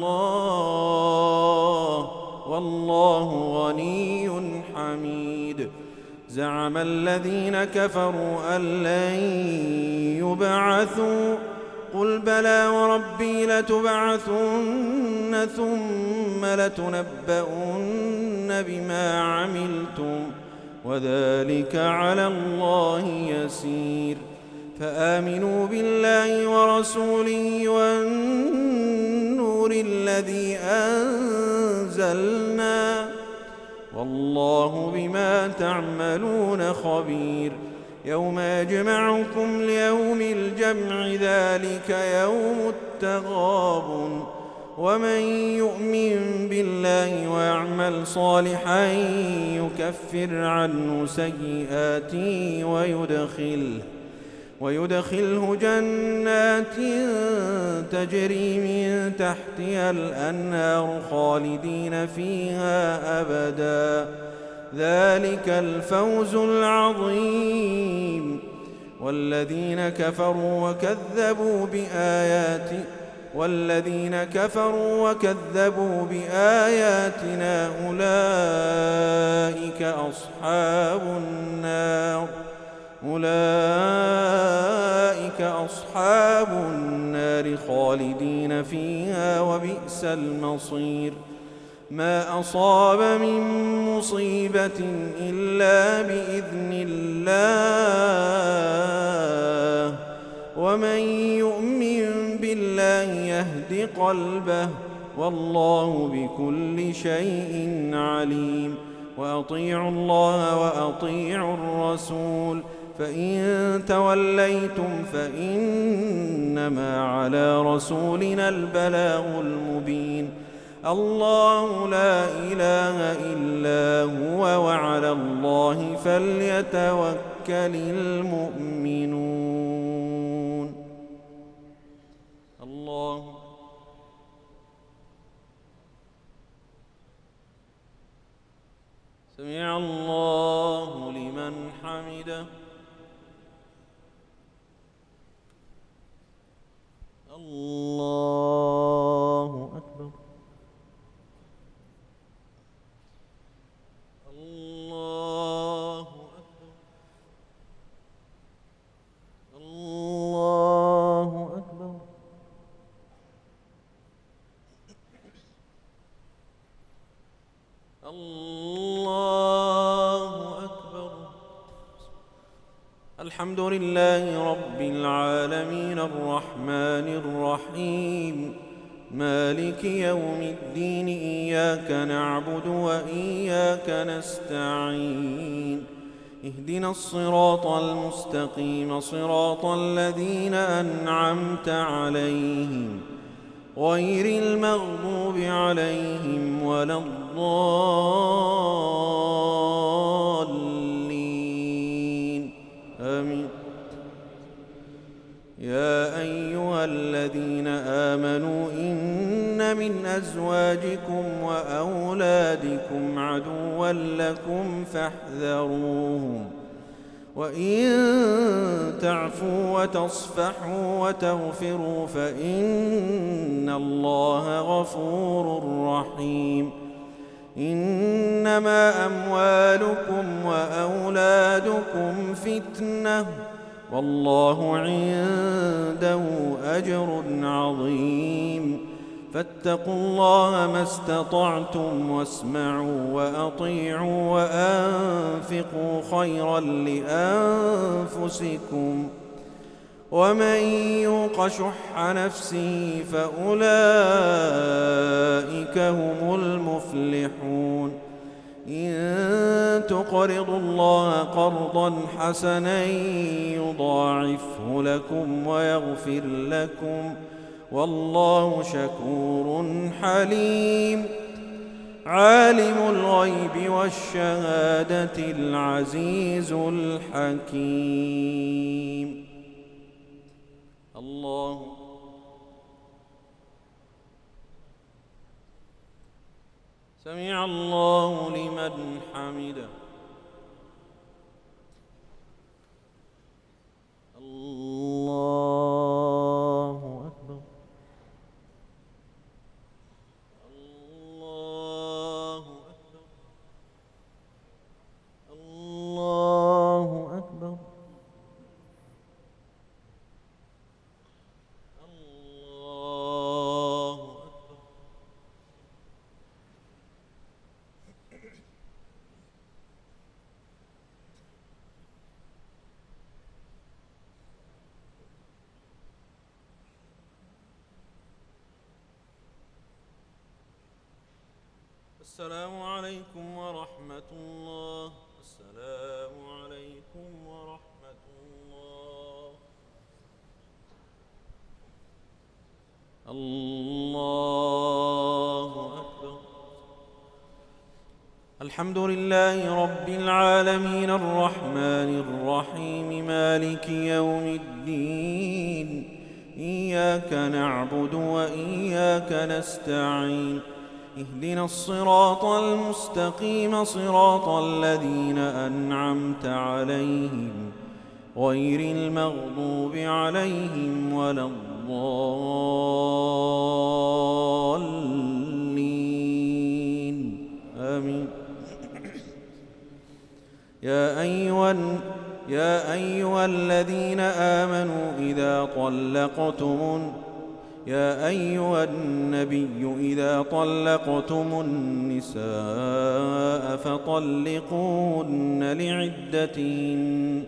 الله والله غني حميد. زعم الذين كفروا أن لن يبعثوا قل بلى وربي لتبعثن ثم لتنبؤن بما عملتم وذلك على الله يسير. فآمنوا بالله ورسوله والنور الذي أنزلنا والله بما تعملون خبير. يوم يجمعكم ليوم الجمع ذلك يوم التغابن ومن يؤمن بالله ويعمل صالحا يكفر عنه سيئاته ويدخله ويدخله جنات تجري من تحتها الأنهار خالدين فيها أبدا ذلك الفوز العظيم. والذين كفروا وكذبوا بآياتنا والذين كفروا وكذبوا بآياتنا أولئك أصحاب النار أولئك أصحاب النار خالدين فيها وبئس المصير. ما أصاب من مصيبة إلا بإذن الله ومن يؤمن بالله يهد قلبه والله بكل شيء عليم. وأطيعوا الله وأطيعوا الرسول فإن توليتم فإنما على رسولنا البلاغ المبين. الله لا إله إلا هو وعلى الله فليتوكل المؤمنون. الله سمع الله لمن حمده. الله أكبر. الله أكبر. الله أكبر. الحمد لله رب العالمين الرحمن الرحيم مالك يوم الدين إياك نعبد وإياك نستعين اهدنا الصراط المستقيم صراط الذين أنعمت عليهم غير المغضوب عليهم ولا الضالين آمين. يا أيها الذين آمنوا إن من أزواجكم وأولادكم عدوا لكم فاحذروهم وإن تعفوا وتصفحوا وتغفروا فإن الله غفور رحيم. إنما أموالكم وأولادكم فتنة والله عنده أجر عظيم. فاتقوا الله ما استطعتم واسمعوا وأطيعوا وأنفقوا خيرا لأنفسكم ومن يوق شح نفسه فأولئك هم المفلحون. إن تقرضوا الله قرضا حسنا يضاعفه لكم ويغفر لكم والله شكور حليم. عالم الغيب والشهادة العزيز الحكيم. الله سمع الله لمن حمده. الله أكبر. الله أكبر. الله أكبر. الله أكبر. السلام عليكم ورحمة الله. السلام عليكم ورحمة الله. الله أكبر. الحمد لله رب العالمين الرحمن الرحيم مالك يوم الدين إياك نعبد وإياك نستعين اهدنا الصراط المستقيم صراط الذين أنعمت عليهم غير المغضوب عليهم ولا الضالين آمين. يا أيها يا أيها الذين آمنوا إذا طلقتم يا أيها النبي إذا طلقتم النساء فطلقوهن لعدتهن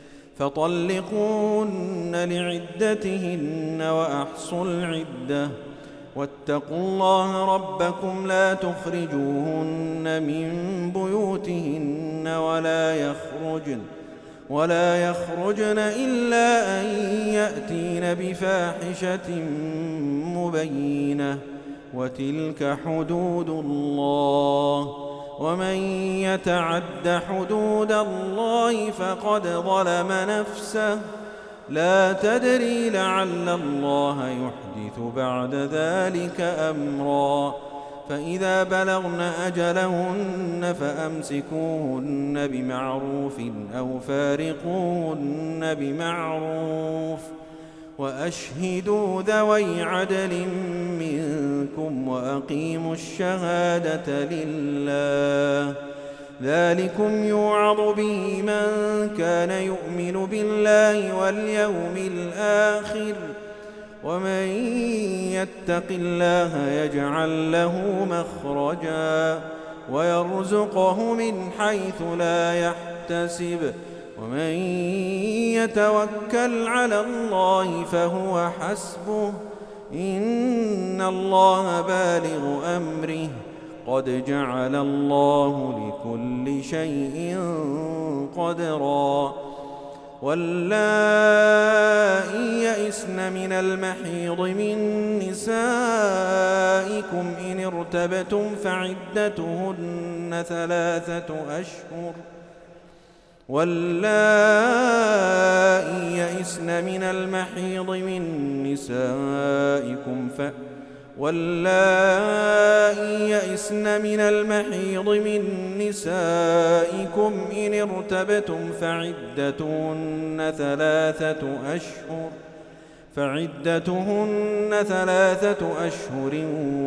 فطلقوهن لعدتهن وأحصوا العدة واتقوا الله ربكم لا تخرجوهن من بيوتهن ولا يخرجن ولا يخرجن إلا أن يأتين بفاحشة مبينة وتلك حدود الله ومن يتعد حدود الله فقد ظلم نفسه لا تدري لعل الله يحدث بعد ذلك أمرا. فإذا بلغن أجلهن فأمسكوهن بمعروف أو فارقوهن بمعروف وأشهدوا ذوي عدل منكم وأقيموا الشهادة لله ذلكم يوعظ به من كان يؤمن بالله واليوم الآخر ومن يتق الله يجعل له مخرجا ويرزقه من حيث لا يحتسب ومن يتوكل على الله فهو حسبه إن الله بالغ أمره قد جعل الله لكل شيء قدرا واللائي يئسن من المحيض من نسائكم إن ارتبتم فعدتهن ثلاثة أشهر واللائي يئسن من المحيض من نسائكم ف واللائي يئسن من المحيض من نسائكم إن ارتبتم فعدتهن ثلاثة أشهر فعدتهن ثلاثة أشهر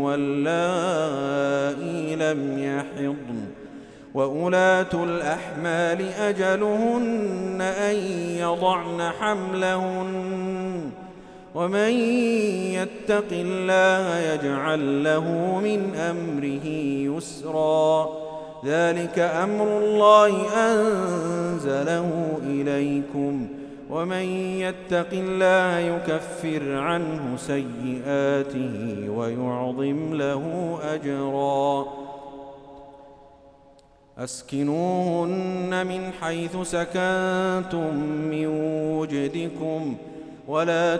واللائي لم يحضن وأولاة الأحمال أجلهن أن يضعن حملهن ومن يتق الله يجعل له من أمره يسرا ذلك أمر الله أنزله إليكم ومن يتق الله يكفر عنه سيئاته ويعظم له أجرا أسكنوهن من حيث سكنتم من وجدكم ولا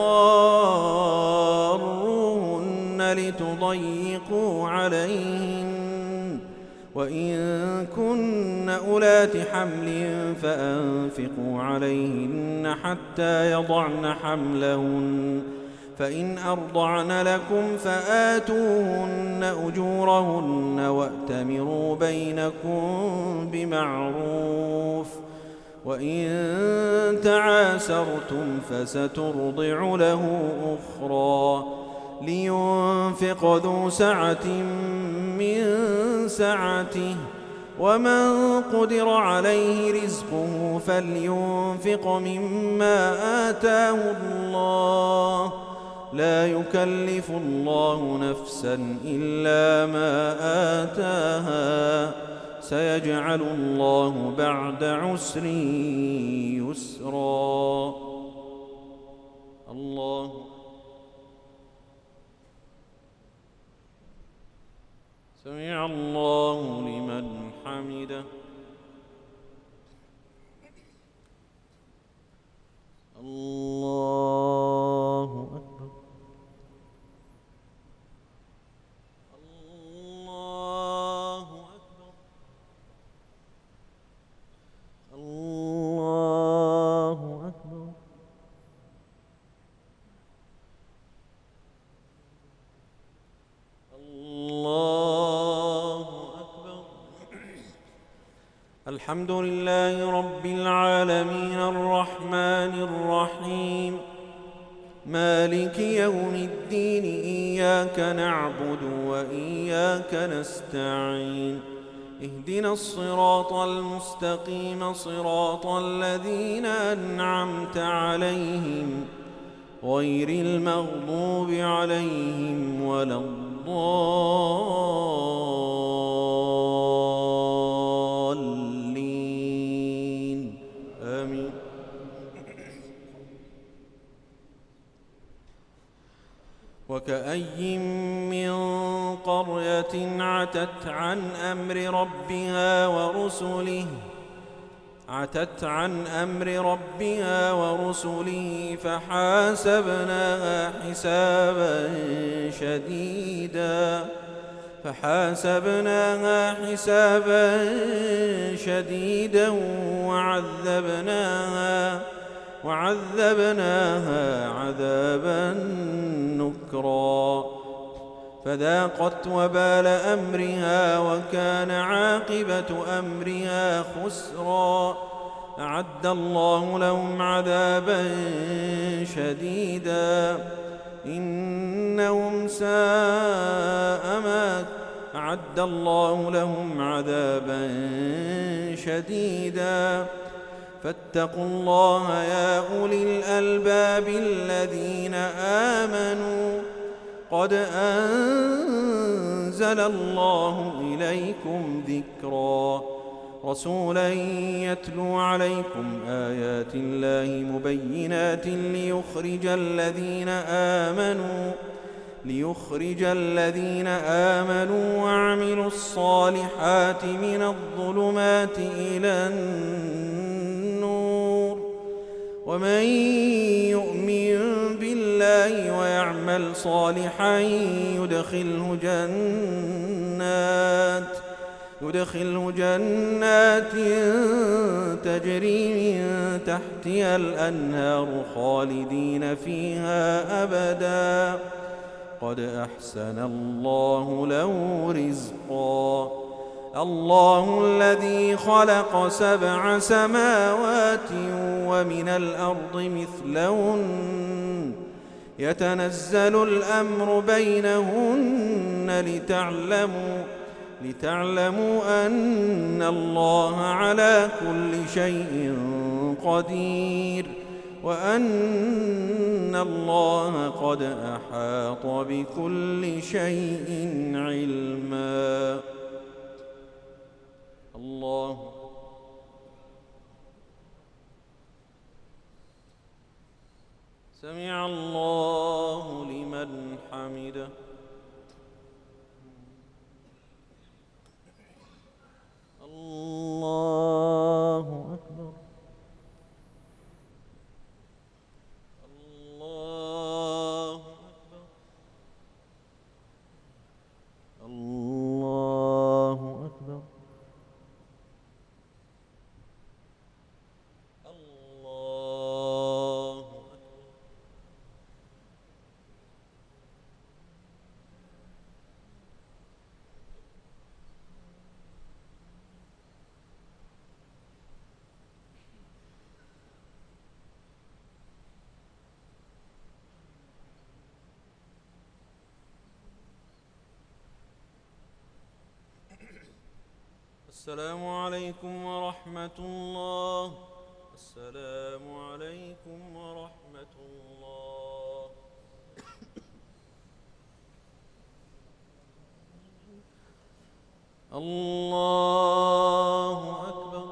تضاروهن لتضيقوا عليهن وإن كن أولات حمل فأنفقوا عليهن حتى يضعن حملهن فإن أرضعن لكم فآتوهن أجورهن وأتمروا بينكم بمعروف وإن تعاسرتم فسترضع له أخرى لينفق ذو سعة من سعته ومن قدر عليه رزقه فلينفق مما آتاه الله لا يكلف الله نفسا إلا ما آتاها سيجعل الله بعد عسر يسرا الله سمع الله لمن حمده الله أكبر الله أكبر الله أكبر الله أكبر الحمد لله رب العالمين الرحمن الرحيم مالك يوم الدين إياك نعبد وإياك نستعين اهدنا الصراط المستقيم صراط الذين أنعمت عليهم غير المغضوب عليهم ولا الضالين آمين وكأي من قرية عتت عن أمر ربها ورسله عتت عن أمر ربها ورسله فحاسبناها حسابا شديدا فحاسبناها حسابا شديدا وعذبناها وعذبناها عذابا نكرا فذاقت وبال أمرها وكان عاقبة أمرها خسرا أعد الله لهم عذابا شديدا إنهم ساء ما أعد الله لهم عذابا شديدا فاتقوا الله يا أولي الألباب الذين آمنوا قد أنزل أنزل الله إليكم ذكرا رسولا يتلو عليكم آيات الله مبينات ليخرج الذين آمنوا ليخرج الذين آمنوا وعملوا الصالحات من الظلمات إلى النور ومن يؤمن بالله ويعمل صالحا يدخله جنات يدخله جنات تجري من تحتها الأنهار خالدين فيها أبدا قد أحسن الله له رزقا الله الذي خلق سبع سماوات ومن الأرض مثلهن يتنزل الأمر بينهن لتعلموا لتعلموا أن الله على كل شيء قدير وأن الله قد أحاط بكل شيء علما. الله سمع الله لمن حمده. الله أكبر. الله أكبر. الله أكبر. الله أكبر. السلام عليكم ورحمة الله. السلام عليكم ورحمة الله. الله أكبر.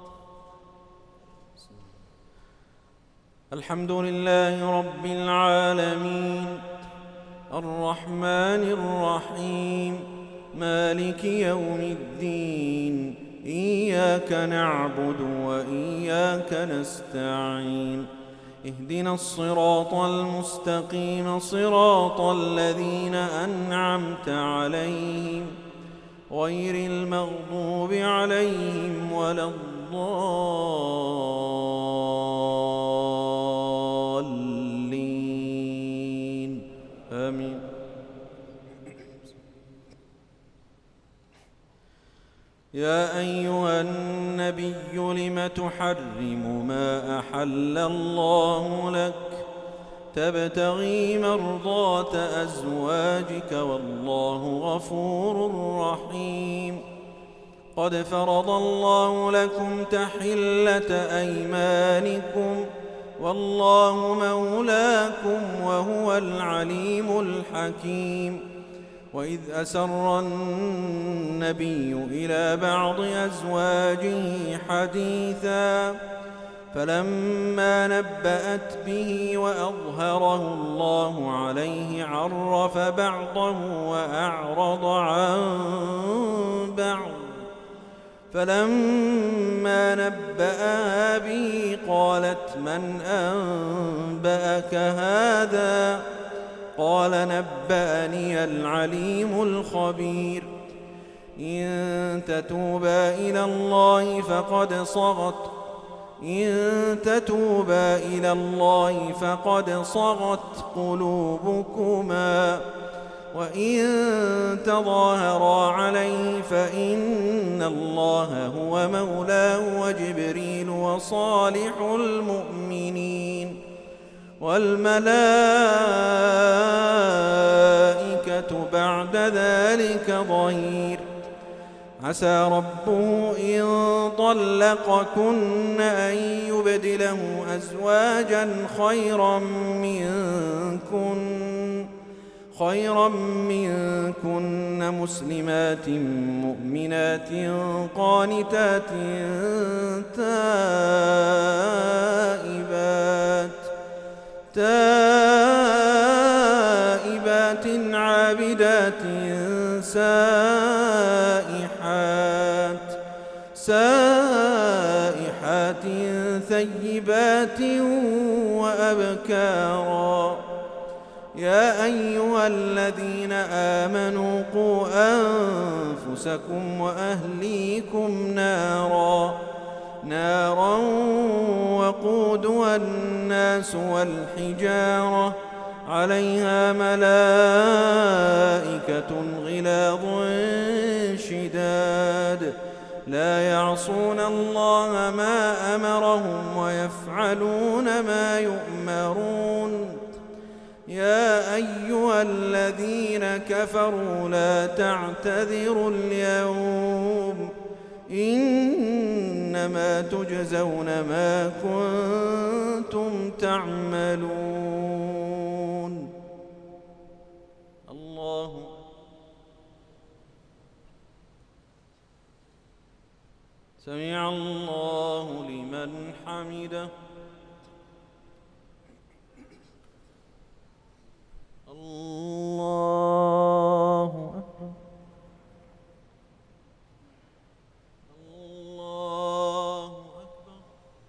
الحمد لله رب العالمين الرحمن الرحيم مالك يوم الدين إياك نعبد وإياك نستعين اهدنا الصراط المستقيم صراط الذين أنعمت عليهم غير المغضوب عليهم ولا الضالين آمين. يا أيها النبي لم تحرم ما أحل الله لك تبتغي مرضات أزواجك والله غفور رحيم. قد فرض الله لكم تحلة أيمانكم والله مولاكم وهو العليم الحكيم. وإذ أسر النبي إلى بعض أزواجه حديثا فلما نبأت به وأظهره الله عليه عرف بعضه وأعرض عن بعض فلما نبأها به قالت من أنبأك هذا قال نبأني العليم الخبير. إن تتوبا إلى الله فقد صغت إن تتوبا إلى الله فقد صغت قلوبكما وإن تظاهرا عليه فإن الله هو مولاه وجبريل وصالح المؤمنين والملائكة بعد ذلك ظهير. عسى ربه إن طلقكن أن يبدله أزواجا خيرا منكن خيرا منكن مسلمات مؤمنات قانتات تائبات تائبات عابدات سائحات سائحات ثيبات وأبكارا. يا أيها الذين آمنوا قوا أنفسكم وأهليكم نارا نارا وقودها الناس والحجارة عليها ملائكة غلاظ شداد لا يعصون الله ما أمرهم ويفعلون ما يؤمرون. يا أيها الذين كفروا لا تعتذروا اليوم إنما تجزون ما كنتم تعملون. الله سمع الله لمن حمده. الله أكبر. الله أكبر.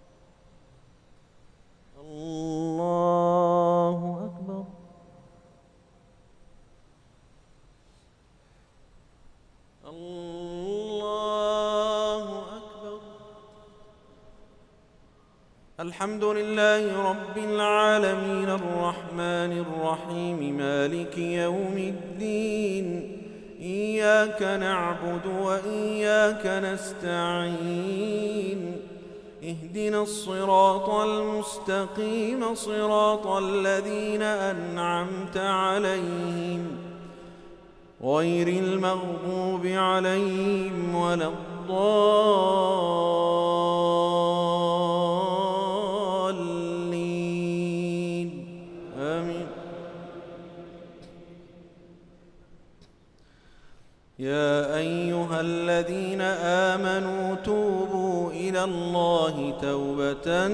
الله أكبر. الله أكبر. الحمد لله رب العالمين الرحمن الرحيم مالك يوم الدين. إياك نعبد وإياك نستعين. اهدنا الصراط المستقيم صراط الذين أنعمت عليهم غير المغضوب عليهم ولا الضالين آمين. يا أيها الذين آمنوا توبوا إلى الله توبة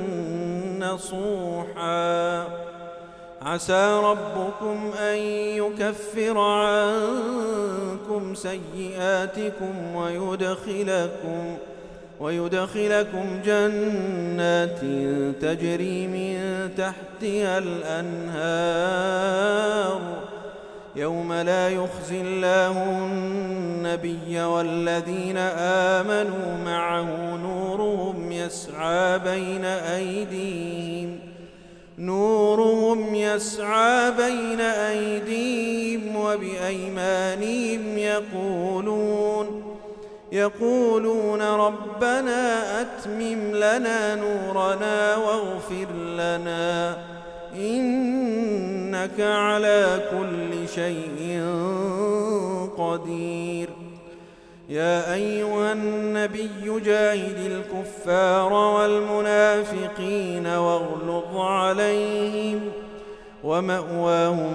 نصوحا عسى ربكم أن يكفر عنكم سيئاتكم ويدخلكم ويدخلكم جنات تجري من تحتها الأنهار يوم لا يخزي الله النبي والذين آمنوا معه نورهم يسعى بين أيديهم نورهم يسعى بين أيديهم وبأيمانهم يقولون يقولون ربنا أتمم لنا نورنا واغفر لنا إنك على كل شيء قدير. يا أيها النبي جاهد الكفار والمنافقين واغلظ عليهم ومأواهم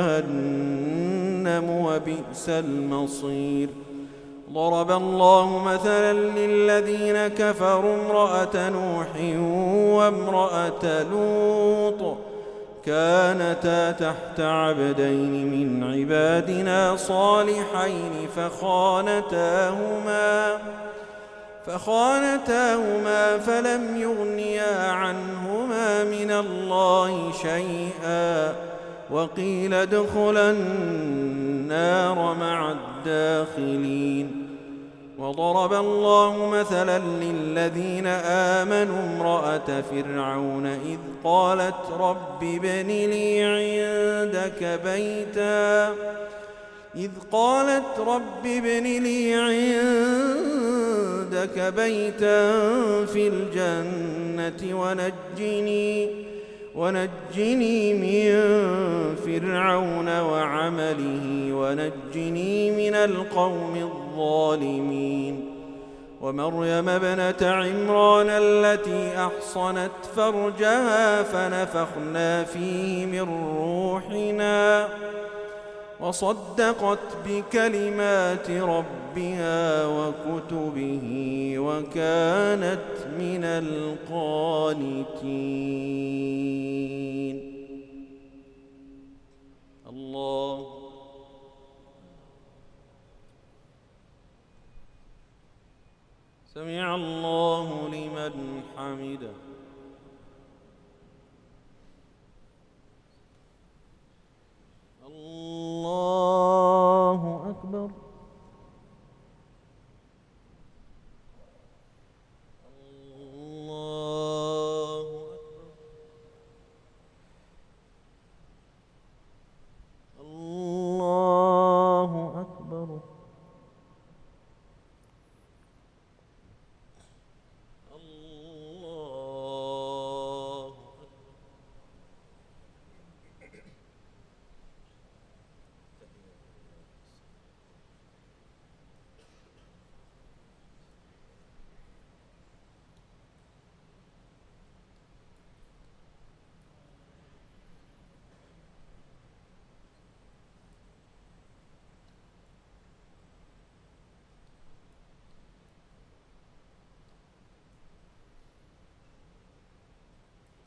جهنم وبئس المصير. ضرب الله مثلا للذين كفروا امرأة نوح وامرأة لوط كانتا تحت عبدين من عبادنا صالحين فخانتاهما فخانتاهما فلم يغنيا عنهما من الله شيئا وقيل ادخلا النار مع الداخلين. وضرب الله مثلا للذين آمنوا امرأة فرعون إذ قالت رب ابن لي عندك بيتا إذ قالت رب ابن لي عندك بيتا في الجنة ونجني ونجني من فرعون وعمله ونجني من القوم الظالمين. ومريم ابنة عمران التي أحصنت فرجها فنفخنا فيه من روحنا وصدقت بكلمات ربها وكتبه وكانت من القانتين. الله سمع الله لمن حمده. الله أكبر. الله أكبر. الله أكبر. الله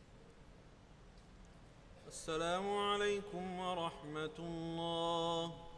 السلام عليكم ورحمة الله.